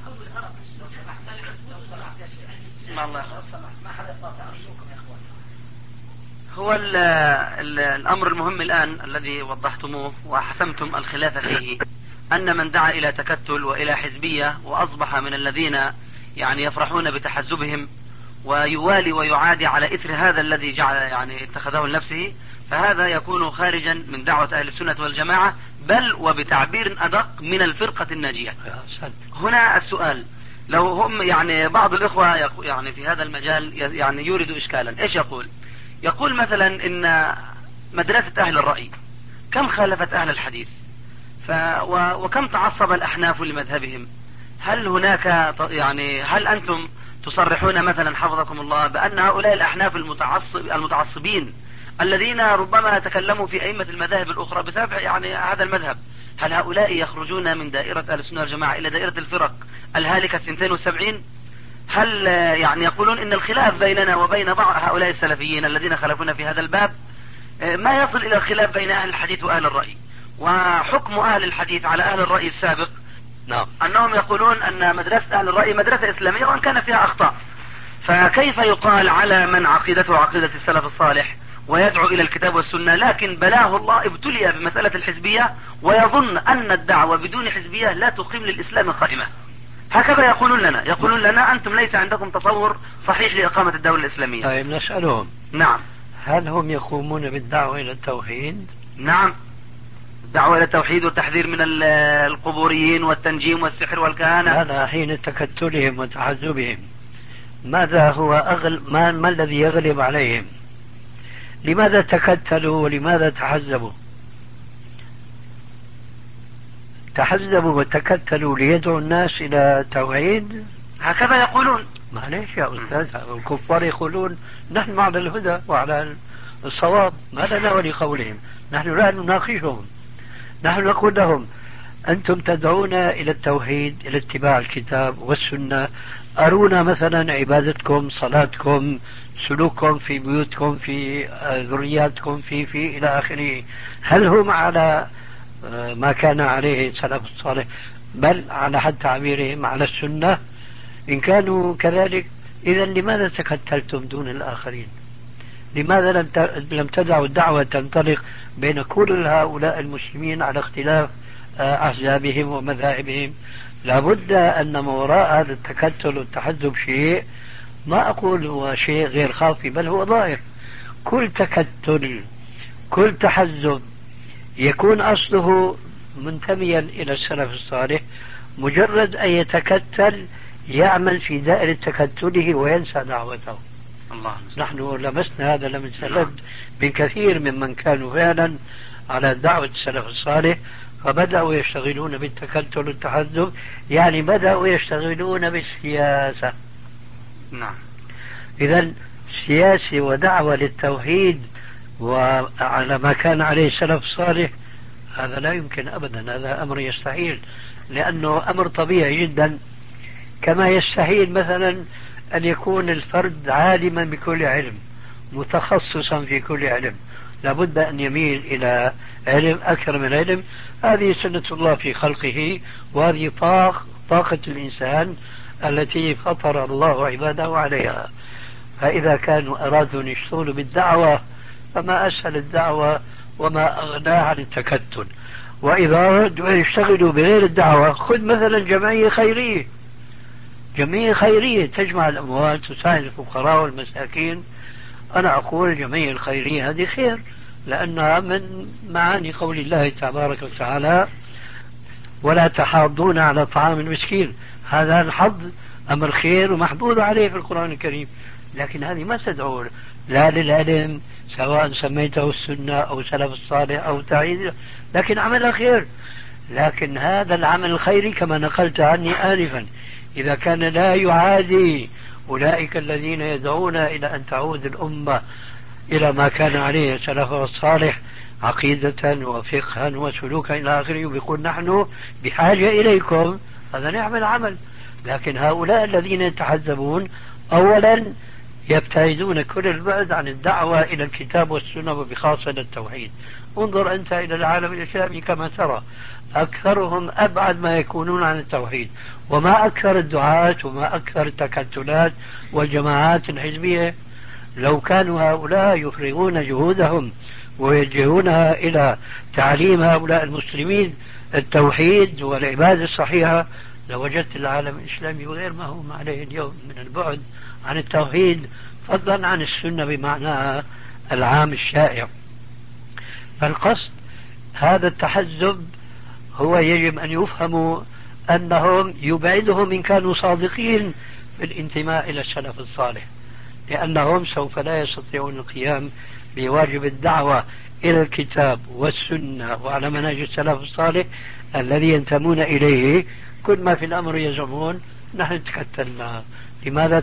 هو الأمر المهم الآن الذي وضحتموه وحسمتم الخلاف فيه، أن من دعا إلى تكتل وإلى حزبية وأصبح من الذين يعني يفرحون بتحزبهم ويوالي ويعادي على إثر هذا الذي جعل يعني اتخذه لنفسه، فهذا يكون خارجا من دعوة أهل السنة والجماعة، بل وبتعبير أدق من الفرقة الناجية. هنا السؤال، لو هم يعني بعض الإخوة يعني في هذا المجال يعني يورد إشكالا، إيش يقول مثلا إن مدرسة أهل الرأي كم خالفت أهل الحديث، وكم تعصب الأحناف لمذهبهم، هل هناك يعني هل أنتم تصرحون مثلا حفظكم الله بأن هؤلاء الأحناف المتعصبين الذين ربما تكلموا في أئمة المذاهب الأخرى بسبب يعني هذا المذهب، هل هؤلاء يخرجون من دائرة أهل السنة والجماعة إلى دائرة الفرق الهالكة 72؟ هل يعني يقولون إن الخلاف بيننا وبين بعض هؤلاء السلفيين الذين خلفونا في هذا الباب ما يصل إلى الخلاف بين أهل الحديث وأهل الرأي، وحكم أهل الحديث على أهل الرأي السابق أنهم يقولون أن مدرسة أهل الرأي مدرسة إسلامية وأن كان فيها أخطاء، فكيف يقال على من عقيدته عقيدة السلف الصالح ويدعو إلى الكتاب والسنة لكن بلاه الله ابتلي بمسألة الحزبية ويظن أن الدعوة بدون حزبية لا تقيم للإسلام قائمة؟ هكذا يقولون لنا أنتم ليس عندكم تصور صحيح لإقامة الدولة الإسلامية. طيب نسألهم، نعم، هل هم يقومون بالدعوة إلى التوحيد؟ نعم، الدعوة إلى التوحيد والتحذير من القبوريين والتنجيم والسحر والكهانة. هذا حين تكتلهم وتحزبهم، ماذا هو ما الذي يغلب عليهم؟ لماذا تكتلوا ولماذا تحزبوا؟ تحزبوا وتكتلوا ليدعوا الناس إلى التوحيد، هكذا يقولون. معليش يا أستاذ، الكفار يقولون نحن على الهدى وعلى الصواب، ما لنا ولقولهم، نحن لا نناقشهم، نحن نقول لهم أنتم تدعون إلى التوحيد، إلى اتباع الكتاب والسنة، أرونا مثلا عبادتكم، صلاتكم، سلوككم في بيوتكم، في ذرياتكم، في إلى آخره، هل هم على ما كان عليه السلف الصالح بل على حد تعبيرهم على السنة؟ إن كانوا كذلك إذا لماذا تكتلتم دون الآخرين؟ لماذا لم تدعوا الدعوة تنطلق بين كل هؤلاء المسلمين على اختلاف أحزابهم ومذاهبهم؟ لابد أن ما وراء هذا التكتل والتحزب شيء، ما أقول هو شيء غير خافي بل هو ظاهر. كل تكتل، كل تحزب يكون أصله منتميا إلى السلف الصالح، مجرد أن يتكتل يعمل في دائرة تكتله وينسى دعوته. نحن لمسنا هذا لمس لد من كثير ممن كانوا فعلا على دعوة السلف الصالح، فبدأوا يشتغلون بالتكتل والتحزب، يعني بدأوا يشتغلون بالسياسة. نعم. إذا سياسي ودعوة للتوحيد وعلى ما كان عليه السلف الصالح، هذا لا يمكن أبدا، هذا أمر يستحيل، لأنه أمر طبيعي جدا. كما يستحيل مثلا أن يكون الفرد عالما بكل علم، متخصصا في كل علم، لابد أن يميل إلى علم أكثر من علم. هذه سنة الله في خلقه، وهذه طاقة الإنسان التي فطر الله عباده عليها. فإذا كانوا أرادوا أن يشتغلوا بالدعوة، فما أسهل الدعوة وما أغناها عن التكتل. وإذا أرادوا أن يشتغلوا بغير الدعوة، خذ مثلا جمعية خيرية، جمعية خيرية تجمع الأموال تساعد الفقراء والمساكين. أنا أقول الجمعية الخيرية هذه خير، لأنها من معاني قول الله تبارك وتعالى: ولا تحاضون على طعام المسكين. هذا الحظ أمر خير ومحظوظ عليه في القرآن الكريم، لكن هذه ما تدعو لا للعلم، سواء سميته السنة أو سلف الصالح أو تعيد، لكن عمل خير. لكن هذا العمل الخيري كما نقلت عني آنفا، إذا كان لا يعادي أولئك الذين يدعون إلى أن تعود الأمة إلى ما كان عليه سلفها الصالح عقيدة وفقها وسلوكا إلى آخره، ويقول نحن بحاجة إليكم، هذا نعم العمل. لكن هؤلاء الذين يتحزبون أولا يبتعدون كل البعد عن الدعوة إلى الكتاب والسنة، وبخاصة التوحيد. انظر أنت إلى العالم الإسلامي كما ترى، أكثرهم أبعد ما يكونون عن التوحيد. وما أكثر الدعاة وما أكثر التكتلات والجماعات الحزبية. لو كانوا هؤلاء يفرغون جهودهم ويوجهونها إلى تعليم هؤلاء المسلمين التوحيد والعبادة الصحيحة، لوجدت العالم الإسلامي غير ما هم عليه اليوم من البعد عن التوحيد، فضلا عن السنة بمعناها العام الشائع. فالقصد هذا التحزب هو يجب أن يفهموا أنهم يبعدهم إن كانوا صادقين في الانتماء إلى السلف الصالح، لأنهم سوف لا يستطيعون القيام بواجب الدعوة إلى الكتاب والسنة وعلى منهج السلف الصالح الذي ينتمون إليه. كل ما في الأمر يزعمون نحن تكتلنا. لماذا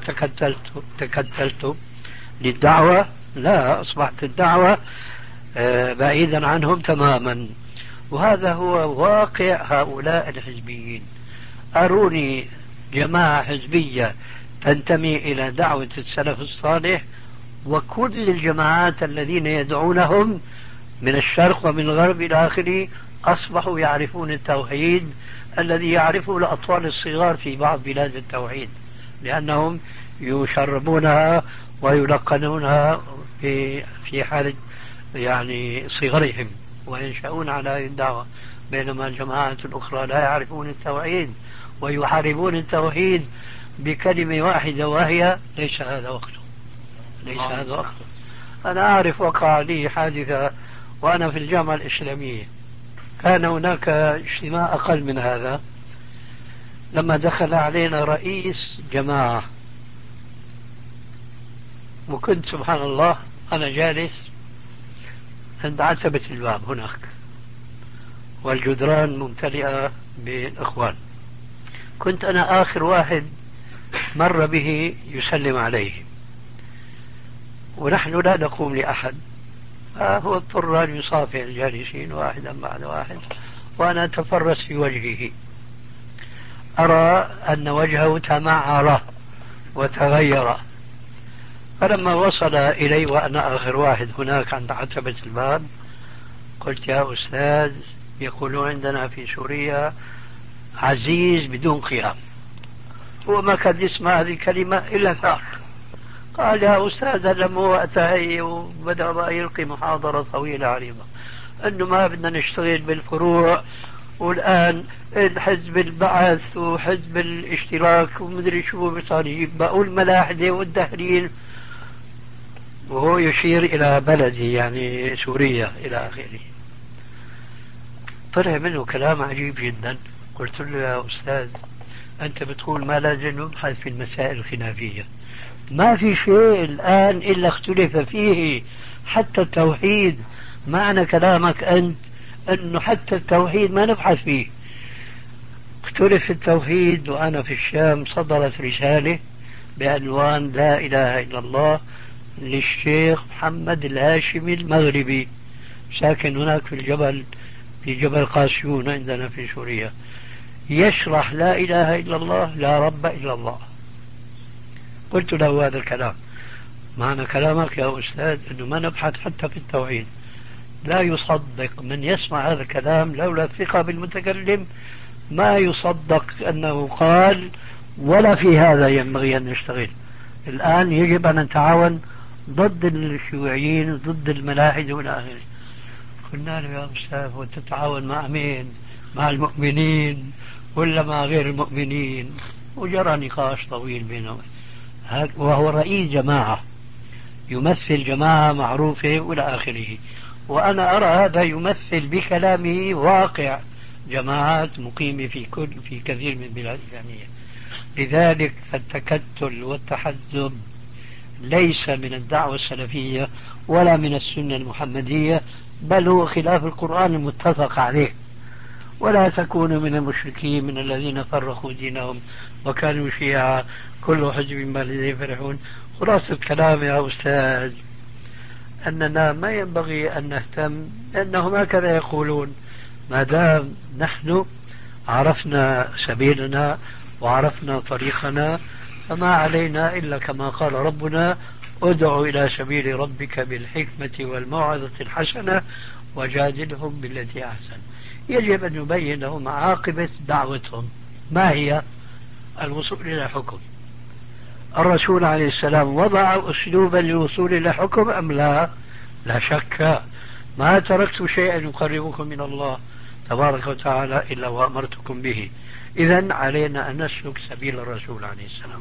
تكتلتم للدعوة؟ لا، أصبحت الدعوة بعيدا عنهم تماما. وهذا هو واقع هؤلاء الحزبيين. أروني جماعة حزبية تنتمي إلى دعوة السلف الصالح، وكل الجماعات الذين يدعونهم من الشرق ومن الغرب إلى آخره أصبحوا يعرفون التوحيد الذي يعرفه الأطفال الصغار في بعض بلاد التوحيد، لأنهم يشربونها ويلقنونها في حال يعني صغرهم وينشأون على هذه الدعوة. بينما الجماعات الأخرى لا يعرفون التوحيد ويحاربون التوحيد بكلمة واحدة، وهي ليس هذا وقته، ليس هذا وقته. أنا أعرف وقع لي حادثة وأنا في الجامعة الإسلامية، كان هناك اجتماع أقل من هذا، لما دخل علينا رئيس جماعة، وكنت سبحان الله أنا جالس عند عتبة الباب هناك، والجدران ممتلئة بالإخوان. كنت أنا آخر واحد مر به يسلم عليه، ونحن لا نقوم لأحد، هو اضطر أن يصافح الجالسين واحدا بعد واحد، وأنا أتفرس في وجهه، أرى أن وجهه تمعر وتغير. فلما وصل إلي وأنا آخر واحد هناك عند عتبة الباب، قلت: يا أستاذ، يقولون عندنا في سوريا عزيز بدون قيام. هو ما كان يسمع هذه الكلمة إلا ثار. قال: يا أستاذ، هذا مو وقتها، وبدأ بقى يلقي محاضرة طويلة عريضة أنه ما بدنا نشتغل بالفروع، والآن الحزب البعث وحزب الاشتراك ومدري شو صار يجيب بقول الملاحدة والدهرين، وهو يشير إلى بلدي يعني سوريا إلى آخره. طلع منه كلام عجيب جدا. قلت له: يا أستاذ، أنت بتقول ما لازم نبحث في المسائل الخلافية، ما في شيء الآن إلا اختلف فيه، حتى التوحيد. معنى كلامك أنت أنه حتى التوحيد ما نبحث فيه. اختلف التوحيد، وأنا في الشام صدرت رسالة بعنوان لا إله إلا الله للشيخ محمد الهاشمي المغربي، ساكن هناك في الجبل، في جبل قاسيون عندنا في سوريا، يشرح لا إله إلا الله لا رب إلا الله. قلت له هذا الكلام، معنى كلامك يا أستاذ أنه ما نبحث حتى في التوحيد. لا يصدق من يسمع هذا الكلام لولا الثقة بالمتكلم، ما يصدق أنه قال، ولا في هذا ينبغي أن نشتغل. الآن يجب أن نتعاون ضد الشيوعيين، ضد الملاحدة والى آخره. قلنا له يا أستاذ وتتعاون مع مين؟ مع المؤمنين ولا مع غير المؤمنين؟ وجرى نقاش طويل بينهم، وهو رئيس جماعة يمثل جماعة معروفة والى آخره، وأنا أرى هذا يمثل بكلامه واقع جماعات مقيمة في كثير من البلاد الإسلامية. لذلك التكتل والتحزب ليس من الدعوة السلفية ولا من السنة المحمدية، بل هو خلاف القرآن المتفق عليه. ولا تكونوا من المشركين من الذين فرقوا دينهم وكانوا شيعا كل حزب بما لديهم فرحون. خلاصة الكلام يا أستاذ أننا ما ينبغي أن نهتم، لأنهم هكذا يقولون. ما دام نحن عرفنا سبيلنا وعرفنا طريقنا، فما علينا إلا كما قال ربنا: ادع إلى سبيل ربك بالحكمة والموعظة الحسنة وجادلهم بالتي أحسن. يجب أن نبين لهم عاقبة دعوتهم ما هي. الوصول إلى حكم. الرسول عليه السلام وضع أسلوبا للوصول إلى حكم أم لا؟ لا شك. ما تركت شيئا يقربكم من الله تبارك وتعالى إلا وأمرتكم به. إذن علينا أن نسلك سبيل الرسول عليه السلام.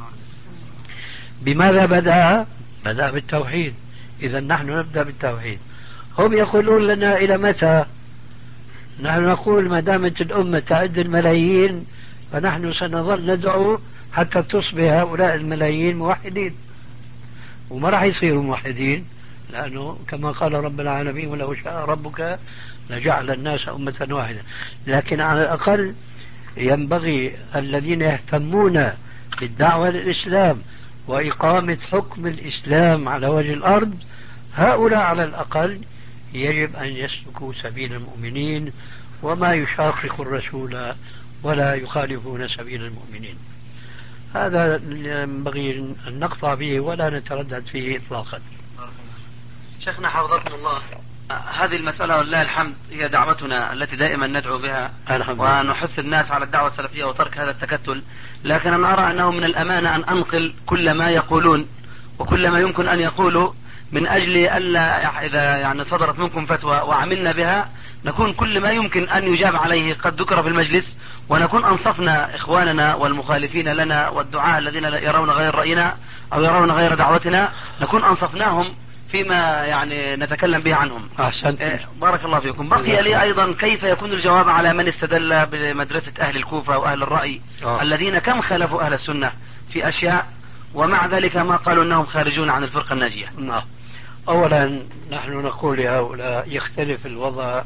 بماذا بدأ؟ بدأ بالتوحيد. إذن نحن نبدأ بالتوحيد. هم يقولون لنا إلى متى؟ نحن نقول ما دامت الأمة تعد الملايين فنحن سنظل ندعو حتى تصبح هؤلاء الملايين موحدين، وما راح يصيروا موحدين، لأنه كما قال رب العالمين: ولو شاء ربك لجعل الناس أمة واحدة. لكن على الأقل ينبغي الذين يهتمون بالدعوة للإسلام وإقامة حكم الإسلام على وجه الأرض، هؤلاء على الأقل يجب أن يسلكوا سبيل المؤمنين وما يشاقق الرسول ولا يخالفون سبيل المؤمنين. هذا ينبغي أن نقطع به ولا نتردد فيه إطلاقا. شيخنا حفظكم الله، هذه المسألة ولله الحمد هي دعوتنا التي دائما ندعو بها ونحث الناس على الدعوة السلفية وترك هذا التكتل. لكن أنا أرى أنه من الأمانة أن أنقل كل ما يقولون وكل ما يمكن أن يقولوا، من أجل ألا إذا يعني صدرت منكم فتوى وعملنا بها نكون كل ما يمكن أن يجاب عليه قد ذكر في المجلس، ونكون أنصفنا إخواننا والمخالفين لنا والدعاة الذين يرون غير رأينا أو يرون غير دعوتنا، نكون أنصفناهم فيما يعني نتكلم به عنهم. أحسنت. بارك الله فيكم. بقي لي أيضا كيف يكون الجواب على من استدل بمدرسة أهل الكوفة وأهل الرأي الذين كم خالفوا أهل السنة في أشياء ومع ذلك ما قالوا أنهم خارجون عن الفرقة الناجية؟ أولا نحن نقول لهؤلاء يختلف الوضع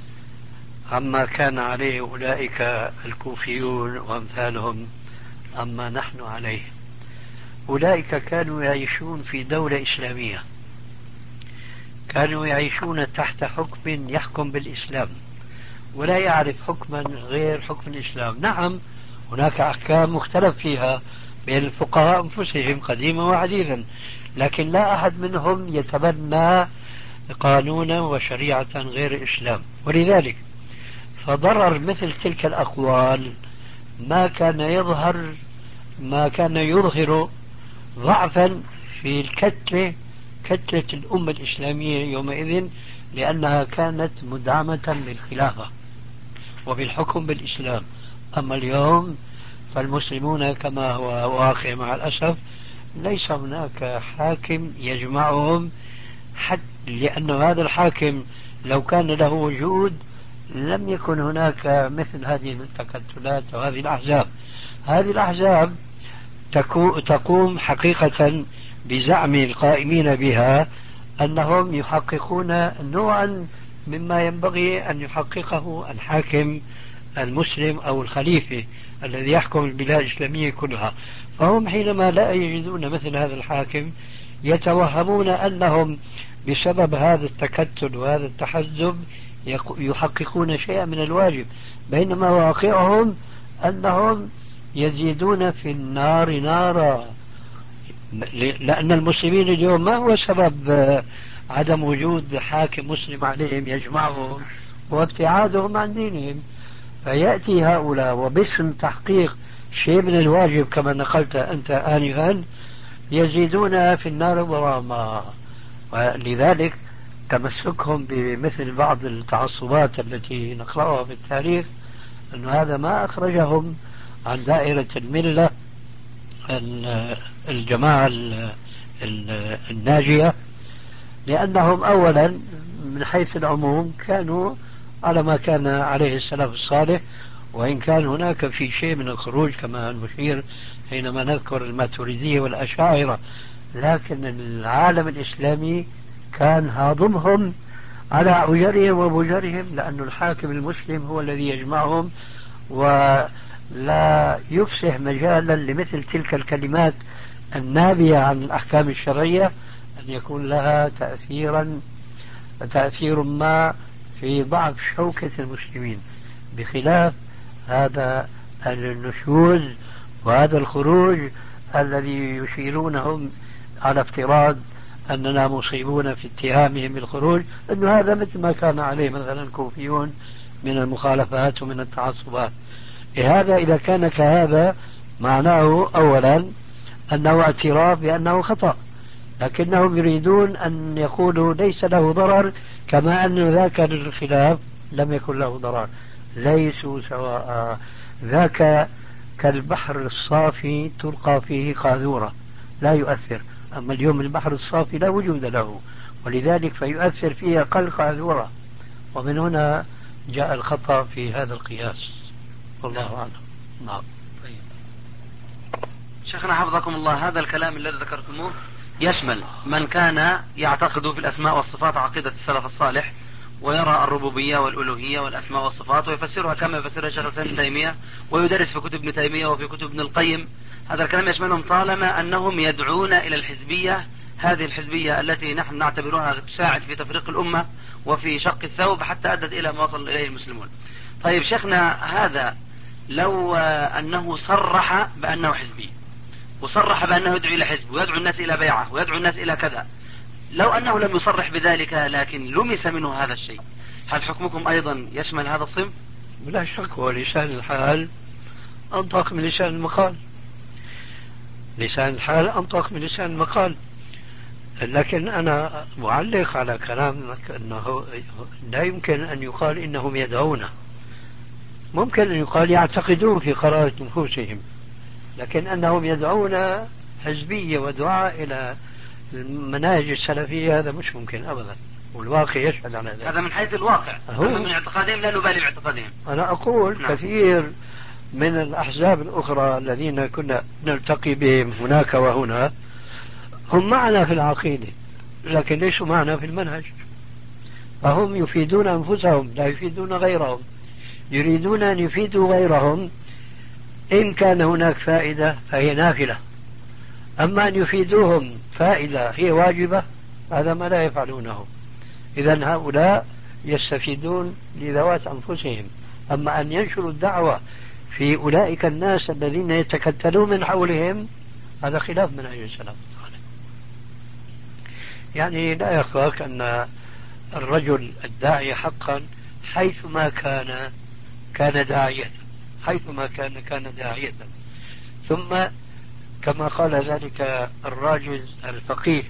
عما كان عليه أولئك الكوفيون وأمثالهم عما نحن عليه. أولئك كانوا يعيشون في دولة إسلامية، كانوا يعيشون تحت حكم يحكم بالإسلام ولا يعرف حكما غير حكم الإسلام. نعم هناك أحكام مختلف فيها بين الفقهاء أنفسهم قديما وحديثا، لكن لا أحد منهم يتبنى قانونا وشريعة غير الإسلام. ولذلك فضرر مثل تلك الأقوال ما كان يظهر ضعفا في كتلة الأمة الإسلامية يومئذ، لأنها كانت مدعمة بالخلافة وبالحكم بالإسلام. أما اليوم فالمسلمون كما هو واقع مع الأسف ليس هناك حاكم يجمعهم، حتى لأن هذا الحاكم لو كان له وجود لم يكن هناك مثل هذه التكتلات وهذه الأحزاب. هذه الأحزاب تقوم حقيقة بزعم القائمين بها أنهم يحققون نوعا مما ينبغي أن يحققه الحاكم المسلم أو الخليفة الذي يحكم البلاد الإسلامية كلها. فهم حينما لا يجدون مثل هذا الحاكم يتوهمون أنهم بسبب هذا التكتل وهذا التحزب يحققون شيئا من الواجب، بينما واقعهم أنهم يزيدون في النار نارا. لأن المسلمين اليوم ما هو سبب عدم وجود حاكم مسلم عليهم يجمعهم وابتعادهم عن دينهم؟ فيأتي هؤلاء وباسم تحقيق شيء من الواجب كما نقلت أنت آنفا يزيدون في النار ضراما. ولذلك تمسكهم بمثل بعض التعصبات التي نقرأها في التاريخ أن هذا ما أخرجهم عن دائرة الملة الجماعة الناجية، لأنهم أولا من حيث العموم كانوا على ما كان عليه السلف الصالح، وإن كان هناك في شيء من الخروج كما نشير حينما نذكر الماتريدية والأشاعرة، لكن العالم الإسلامي كان هاضمهم على عجرهم وبجرهم، لأن الحاكم المسلم هو الذي يجمعهم ولا يفسح مجالا لمثل تلك الكلمات النابية عن الأحكام الشرعية أن يكون لها تأثير ما في ضعف شوكة المسلمين، بخلاف هذا النشوز وهذا الخروج الذي يشيرونهم على افتراض أننا مصيبون في اتهامهم بالخروج، أن هذا مثل ما كان عليه مثلا الكوفيون من المخالفات ومن التعصبات. هذا إذا كان كهذا معناه أولا أنه اعتراف بأنه خطأ، لكنهم يريدون أن يقولوا ليس له ضرر، كما أن ذاك الخلاف لم يكن له ضرر. ليسوا سواء، ذاك كالبحر الصافي تلقى فيه قاذورة لا يؤثر، أما اليوم البحر الصافي لا وجود له، ولذلك فيؤثر فيه أقل قاذورة، ومن هنا جاء الخطأ في هذا القياس، والله أعلم. نعم. شيخنا حفظكم الله، هذا الكلام الذي ذكرتموه يشمل من كان يعتقد في الأسماء والصفات عقيدة السلف الصالح، ويرى الربوبية والألوهية والأسماء والصفات ويفسرها كما يفسرها شيخ الإسلام ابن تيمية ويدرس في كتب ابن تيمية وفي كتب ابن القيم. هذا الكلام يشملهم طالما أنهم يدعون إلى الحزبية، هذه الحزبية التي نحن نعتبرها تساعد في تفريق الأمة وفي شق الثوب حتى أدت إلى ما وصل إليه المسلمون. طيب شيخنا، هذا لو أنه صرح بأنه حزبي وصرح بأنه يدعو إلى حزب ويدعو الناس إلى بيعة ويدعو الناس إلى كذا، لو أنه لم يصرح بذلك لكن لمس منه هذا الشيء، هل حكمكم أيضا يشمل هذا الصنف؟ بلا شك، ولسان الحال أنطق من لسان المقال، لسان الحال أنطق من لسان المقال. لكن أنا معلق على كلامك أنه لا يمكن أن يقال إنهم يدعون، ممكن أن يقال يعتقدون في قرارة نفوسهم، لكن أنهم يدعون حزبية ودعاء إلى المناهج السلفية هذا مش ممكن أبدا، والواقع يشهد على ذلك. هذا من حيث الواقع، أما من اعتقادهم لا نبالي باعتقادهم. أنا أقول نعم. كثير من الأحزاب الأخرى الذين كنا نلتقي بهم هناك وهنا هم معنا في العقيدة لكن ليسوا معنا في المنهج، فهم يفيدون أنفسهم لا يفيدون غيرهم، يريدون أن يفيدوا غيرهم، إن كان هناك فائدة فهي نافلة، أما أن يفيدوهم فائدة هي واجبة هذا ما لا يفعلونه. إذن هؤلاء يستفيدون لذوات أنفسهم، أما أن ينشروا الدعوة في أولئك الناس الذين يتكتلون من حولهم هذا خلاف منهج السلف. يعني لا يخفاك أن الرجل الداعي حقا حيثما كان داعية، حيثما كان داعية. ثم كما قال ذلك الراجز الفقيه: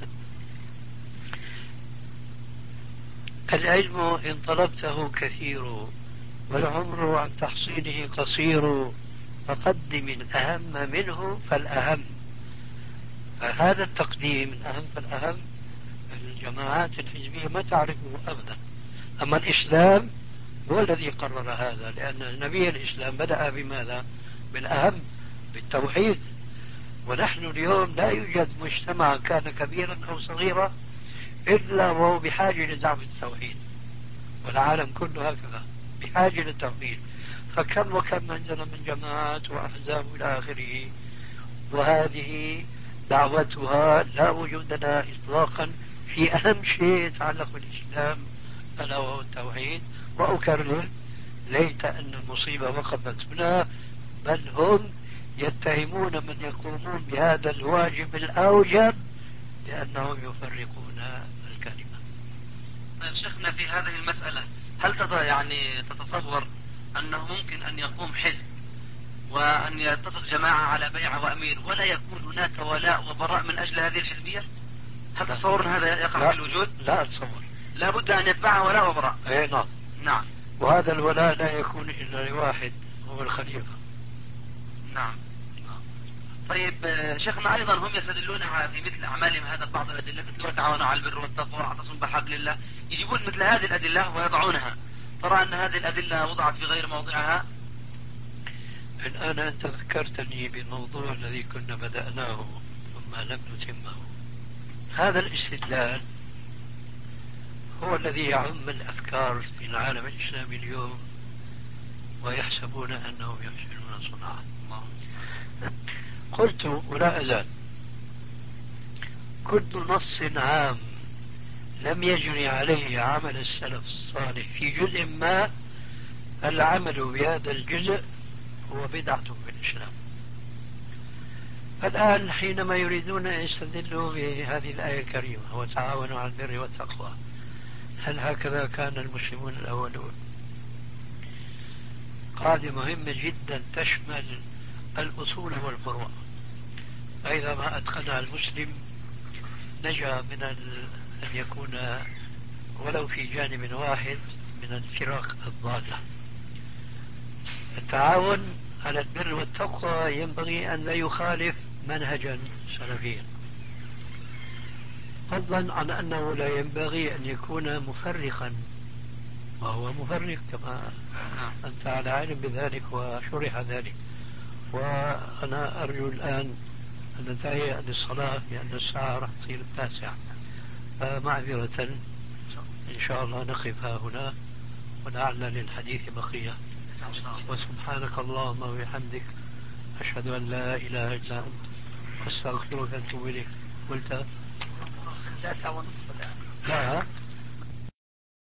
العلم إن طلبته كثير والعمر عن تحصيله قصير، فقدم الأهم منه فالأهم. فهذا التقديم الأهم فالأهم الجماعات الحزبية ما تعرفه أبدا، أما الإسلام هو الذي قرر هذا، لأن نبي الإسلام بدأ بماذا؟ بالأهم، بالتوحيد. ونحن اليوم لا يوجد مجتمع كان كبيرا أو صغيرا إلا وهو بحاجة لدعوة التوحيد، والعالم كله هكذا بحاجة للتوحيد. فكم وكم عندنا من جماعات وأحزاب إلى آخره، وهذه دعوتها لا وجود لها إطلاقا في أهم شيء يتعلق بالإسلام ألا وهو التوحيد. وأكرر، ليت أن المصيبة وقفت هنا، بل هم يتهمون من يقومون بهذا الواجب الأوجب لأنهم يفرقون الكلمة. طيب شيخنا، في هذه المسألة هل يعني تتصور أنه ممكن أن يقوم حزب وأن يتفق جماعة على بيعة وأمير ولا يكون هناك ولاء وبراء من أجل هذه الحزبية؟ هل تتصور أن هذا يقع في الوجود؟ لا أتصور. لا بد أن يتبعها ولاء وبراء. أي نعم. نعم. وهذا الولاء لا يكون إلا لواحد، هو الخليفة. نعم. طيب شيخنا، أيضا هم يستدلون في مثل أعمالهم هذا بعض الأدلة، مثل وتعاونوا على البر والتقوى واعتصموا بحبل الله، يجيبون مثل هذه الأدلة ويضعونها. ترى أن هذه الأدلة وضعت في غير موضعها؟ الآن أنت ذكرتني بالموضوع الذي كنا بدأناه ثم لم نتمه. هذا الاستدلال هو الذي يعم الأفكار في العالم الإسلامي اليوم، ويحسبون أنهم يحسنون صنعا. قلت ولا أزال، كل نص عام لم يجري عليه عمل السلف الصالح في جزء ما، العمل بهذا الجزء هو بدعة في الإسلام. الآن حينما يريدون أن يستدلوا بهذه الآية الكريمة وتعاونوا على البر والتقوى، هل هكذا كان المسلمون الأولون؟ قاعدة مهمة جدا تشمل الأصول والفروع، فإذا ما أتقنها المسلم نجا من أن يكون ولو في جانب واحد من الفرق الضالة. التعاون على البر والتقوى ينبغي أن لا يخالف منهجا سلفيا، فضلا عن أنه لا ينبغي أن يكون مفرقا، وهو مفرق كما أنت على علم بذلك وشرح ذلك. وأنا أرجو الآن أن ننتهي للصلاة لأن الساعة راح تصير 9، فمعذرة إن شاء الله نقف هنا ولعل للحديث بقية. وسبحانك اللهم وبحمدك، أشهد أن لا إله إلا أنت، أستغفرك وأتوب إليك. قلت 9:30. لا